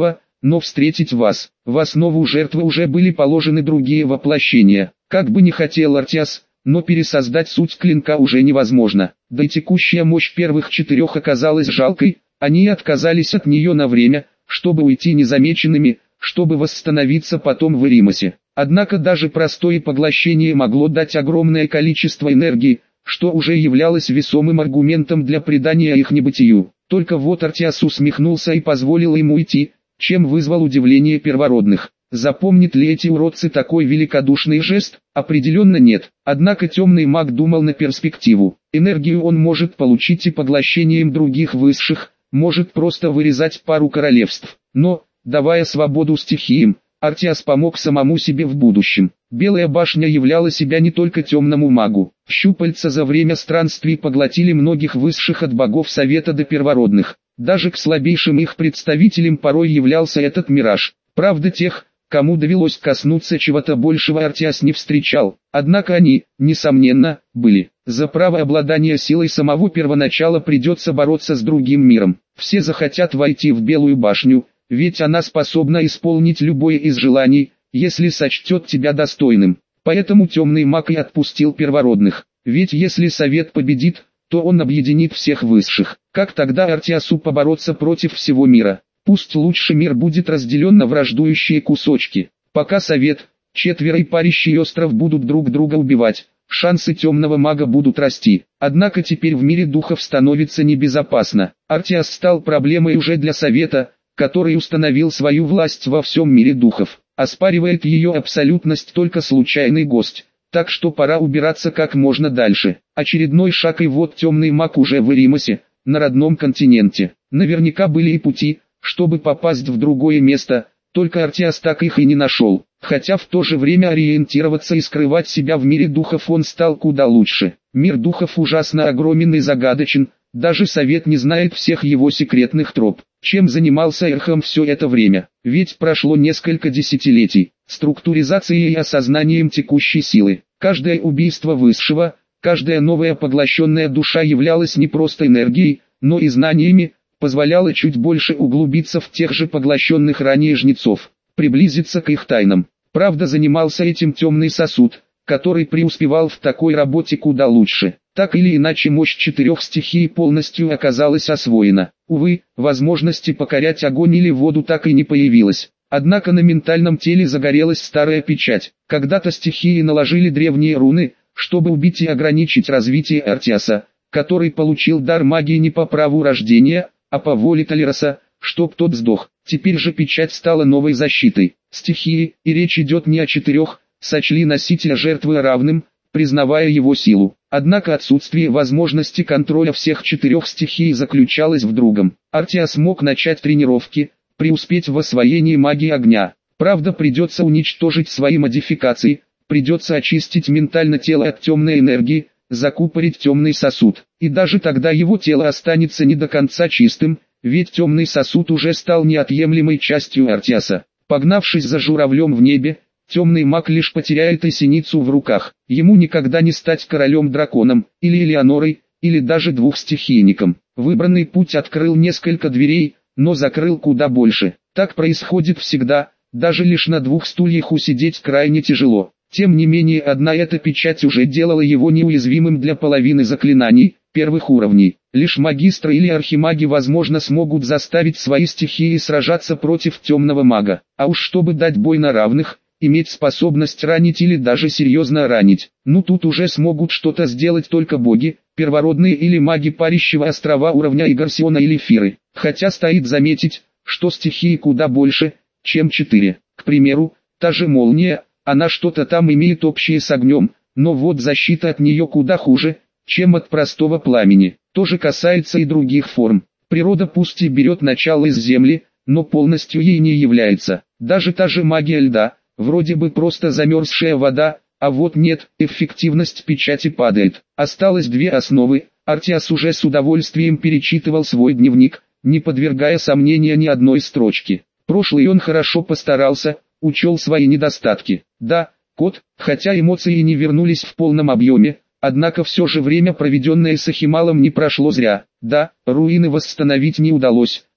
но встретить вас. В основу жертвы уже были положены другие воплощения. Как бы ни хотел Артиас, но пересоздать суть клинка уже невозможно. Да и текущая мощь первых четырех оказалась жалкой, они отказались от нее на время, чтобы уйти незамеченными, чтобы восстановиться потом в Эримосе. Однако даже простое поглощение могло дать огромное количество энергии, что уже являлось весомым аргументом для придания их небытию. Только вот Артиас усмехнулся и позволил ему уйти, чем вызвал удивление первородных. Запомнят ли эти уродцы такой великодушный жест? Определенно нет. Однако темный маг думал на перспективу. Энергию он может получить и поглощением других высших, может просто вырезать пару королевств. Но, давая свободу стихиям, Артиас помог самому себе в будущем. Белая башня являла себя не только темному магу. Щупальца за время странствий поглотили многих высших от богов совета до первородных. Даже к слабейшим их представителям порой являлся этот мираж. Правда, тех, кому довелось коснуться чего-то большего, Артиас не встречал. Однако они, несомненно, были. За право обладания силой самого первоначала придется бороться с другим миром. Все захотят войти в Белую башню, ведь она способна исполнить любое из желаний, если сочтет тебя достойным. Поэтому темный маг и отпустил первородных. Ведь если совет победит, то он объединит всех высших. Как тогда Артиасу побороться против всего мира? Пусть лучше мир будет разделен на враждующие кусочки. Пока совет, четверо и парящий остров будут друг друга убивать, шансы темного мага будут расти. Однако теперь в мире духов становится небезопасно. Артиас стал проблемой уже для совета, который установил свою власть во всем мире духов. Оспаривает ее абсолютность только случайный гость. Так что пора убираться как можно дальше. Очередной шаг, и вот темный маг уже в Эримосе, на родном континенте. Наверняка были и пути, чтобы попасть в другое место, только Артиас так их и не нашел. Хотя в то же время ориентироваться и скрывать себя в мире духов он стал куда лучше. Мир духов ужасно огромен и загадочен, даже совет не знает всех его секретных троп. Чем занимался Эрхам все это время? Ведь прошло несколько десятилетий. Структуризацией и осознанием текущей силы. Каждое убийство высшего, каждая новая поглощенная душа являлась не просто энергией, но и знаниями, позволяло чуть больше углубиться в тех же поглощенных ранее жнецов, приблизиться к их тайнам. Правда, занимался этим темный сосуд, который преуспевал в такой работе куда лучше. Так или иначе, мощь четырех стихий полностью оказалась освоена. Увы, возможности покорять огонь или воду так и не появилось. Однако на ментальном теле загорелась старая печать. Когда-то стихии наложили древние руны, чтобы убить и ограничить развитие Артиаса, который получил дар магии не по праву рождения, а по воле Талироса, чтоб тот сдох. Теперь же печать стала новой защитой. Стихии, и речь идет не о четырех, сочли носителя жертвы равным, признавая его силу. Однако отсутствие возможности контроля всех четырех стихий заключалось в другом. Артиас мог начать тренировки, преуспеть в освоении магии огня. Правда, придется уничтожить свои модификации, придется очистить ментально тело от темной энергии, закупорить темный сосуд. И даже тогда его тело останется не до конца чистым, ведь темный сосуд уже стал неотъемлемой частью Артиаса. Погнавшись за журавлем в небе, темный маг лишь потеряет и синицу в руках. Ему никогда не стать королем-драконом, или Элеонорой, или даже двухстихийником. Выбранный путь открыл несколько дверей, но закрыл куда больше. Так происходит всегда, даже лишь на двух стульях усидеть крайне тяжело. Тем не менее, одна эта печать уже делала его неуязвимым для половины заклинаний первых уровней. Лишь магистры или архимаги, возможно, смогут заставить свои стихии сражаться против темного мага. А уж чтобы дать бой на равных, иметь способность ранить или даже серьезно ранить, ну тут уже смогут что-то сделать только боги, первородные или маги парящего острова уровня Игарсиона или Фиры. Хотя стоит заметить, что стихии куда больше, чем четыре. К примеру, та же молния, она что-то там имеет общее с огнем, но вот защита от нее куда хуже, чем от простого пламени. То же касается и других форм. Природа пусть и берет начало из земли, но полностью ей не является. Даже та же магия льда, вроде бы просто замерзшая вода, а вот нет, эффективность печати падает. Осталось две основы. Артиас уже с удовольствием перечитывал свой дневник, не подвергая сомнения ни одной строчки. Прошлый он хорошо постарался, учел свои недостатки. Да, кот, хотя эмоции не вернулись в полном объеме, однако все же время, проведенное с Ахималом, не прошло зря. Да, руины восстановить не удалось,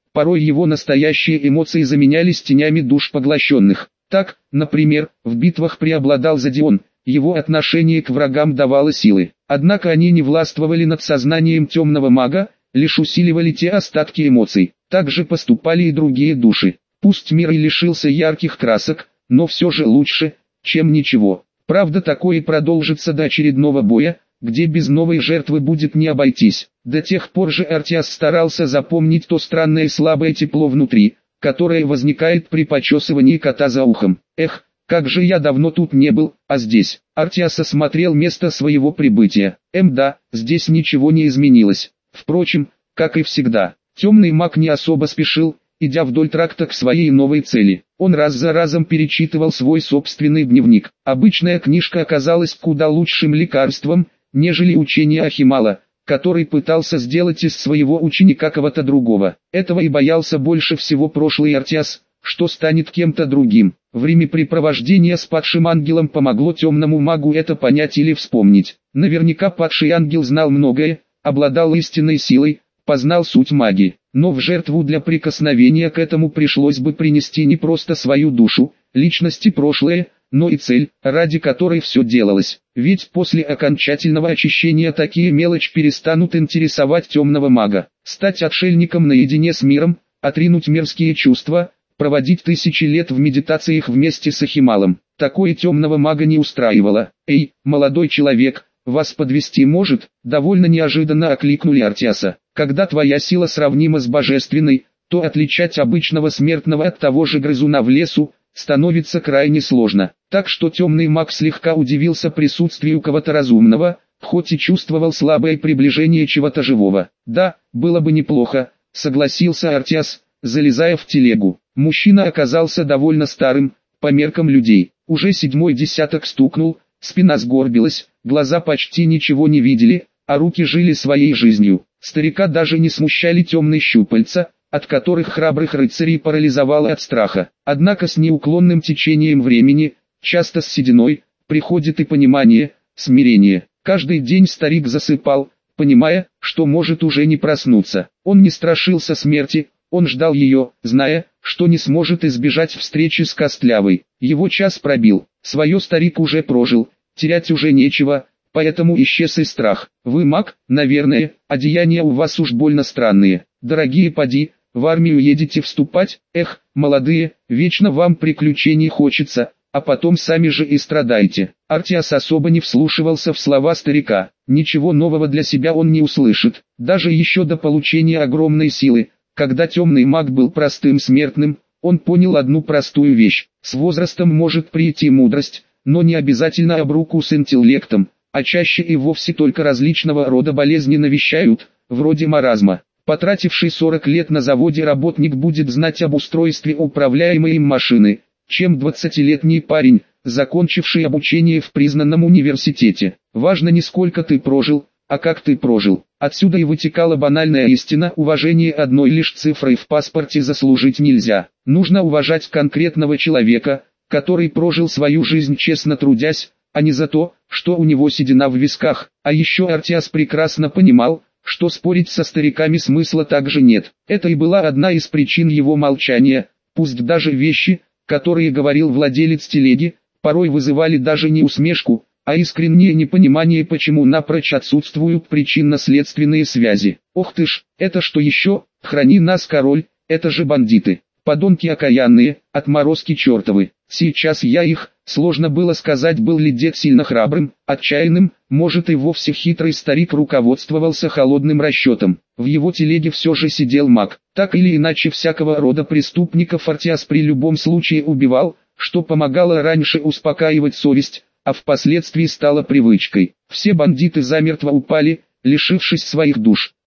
порой его настоящие эмоции заменялись тенями душ поглощенных. Так, например, в битвах преобладал Зодион, его отношение к врагам давало силы. Однако они не властвовали над сознанием темного мага, лишь усиливали те остатки эмоций. Так же поступали и другие души. Пусть мир и лишился ярких красок, но все же лучше, чем ничего. Правда, такое продолжится до очередного боя, где без новой жертвы будет не обойтись. До тех пор же Артиас старался запомнить то странное слабое тепло внутри, которое возникает при почесывании кота за ухом. Эх, как же я давно тут не был, а здесь. Артиас осмотрел место своего прибытия. Эм да, здесь ничего не изменилось. Впрочем, как и всегда, темный маг не особо спешил, идя вдоль тракта к своей новой цели. Он раз за разом перечитывал свой собственный дневник. Обычная книжка оказалась куда лучшим лекарством, нежели учение Ахимала, который пытался сделать из своего ученика кого-то другого. Этого и боялся больше всего прошлый Артиас, что станет кем-то другим. Времяпрепровождение с падшим ангелом помогло темному магу это понять или вспомнить. Наверняка падший ангел знал многое, обладал истинной силой, познал суть магии. Но в жертву для прикосновения к этому пришлось бы принести не просто свою душу, личности прошлое, но и цель, ради которой все делалось. Ведь после окончательного очищения такие мелочи перестанут интересовать темного мага. Стать отшельником наедине с миром, отринуть мирские чувства, проводить тысячи лет в медитациях вместе с Ахималом. Такое темного мага не устраивало. «Эй, молодой человек, вас подвести может?» Довольно неожиданно окликнули Артиаса. Когда твоя сила сравнима с божественной, то отличать обычного смертного от того же грызуна в лесу становится крайне сложно. Так что темный маг слегка удивился присутствию кого-то разумного, хоть и чувствовал слабое приближение чего-то живого. «Да, было бы неплохо», — согласился Артиас, залезая в телегу. Мужчина оказался довольно старым, по меркам людей. Уже седьмой десяток стукнул, спина сгорбилась, глаза почти ничего не видели, а руки жили своей жизнью. Старика даже не смущали темные щупальца, от которых храбрых рыцарей парализовало от страха. Однако с неуклонным течением времени, часто с сединой, приходит и понимание, смирение. Каждый день старик засыпал, понимая, что может уже не проснуться. Он не страшился смерти, он ждал ее, зная, что не сможет избежать встречи с Костлявой. Его час пробил, свое старик уже прожил, терять уже нечего. Поэтому исчез и страх. Вы маг, наверное, одеяния у вас уж больно странные. Дорогие поди, в армию едете вступать? Эх, молодые, вечно вам приключений хочется, а потом сами же и страдаете. Артиас особо не вслушивался в слова старика. Ничего нового для себя он не услышит. Даже еще до получения огромной силы, когда темный маг был простым смертным, он понял одну простую вещь. С возрастом может прийти мудрость, но не обязательно об руку с интеллектом. А чаще и вовсе только различного рода болезни навещают, вроде маразма. Потративший сорок лет на заводе работник будет знать об устройстве управляемой им машины, чем двадцатилетний парень, закончивший обучение в признанном университете. Важно не сколько ты прожил, а как ты прожил. Отсюда и вытекала банальная истина: уважение одной лишь цифрой в паспорте заслужить нельзя. Нужно уважать конкретного человека, который прожил свою жизнь честно трудясь, а не за то, что у него седина в висках. А еще Артиас прекрасно понимал, что спорить со стариками смысла также нет. Это и была одна из причин его молчания. Пусть даже вещи, которые говорил владелец телеги, порой вызывали даже не усмешку, а искреннее непонимание, почему напрочь отсутствуют причинно-следственные связи. Ох ты ж, это что еще? Храни нас, король, это же бандиты. Подонки окаянные, отморозки чертовы. Сейчас я их, сложно было сказать, был ли дед сильно храбрым, отчаянным, может и вовсе хитрый старик руководствовался холодным расчетом. В его телеге все же сидел маг. Так или иначе всякого рода преступников Артиас при любом случае убивал, что помогало раньше успокаивать совесть, а впоследствии стало привычкой. Все бандиты замертво упали, лишившись своих душ.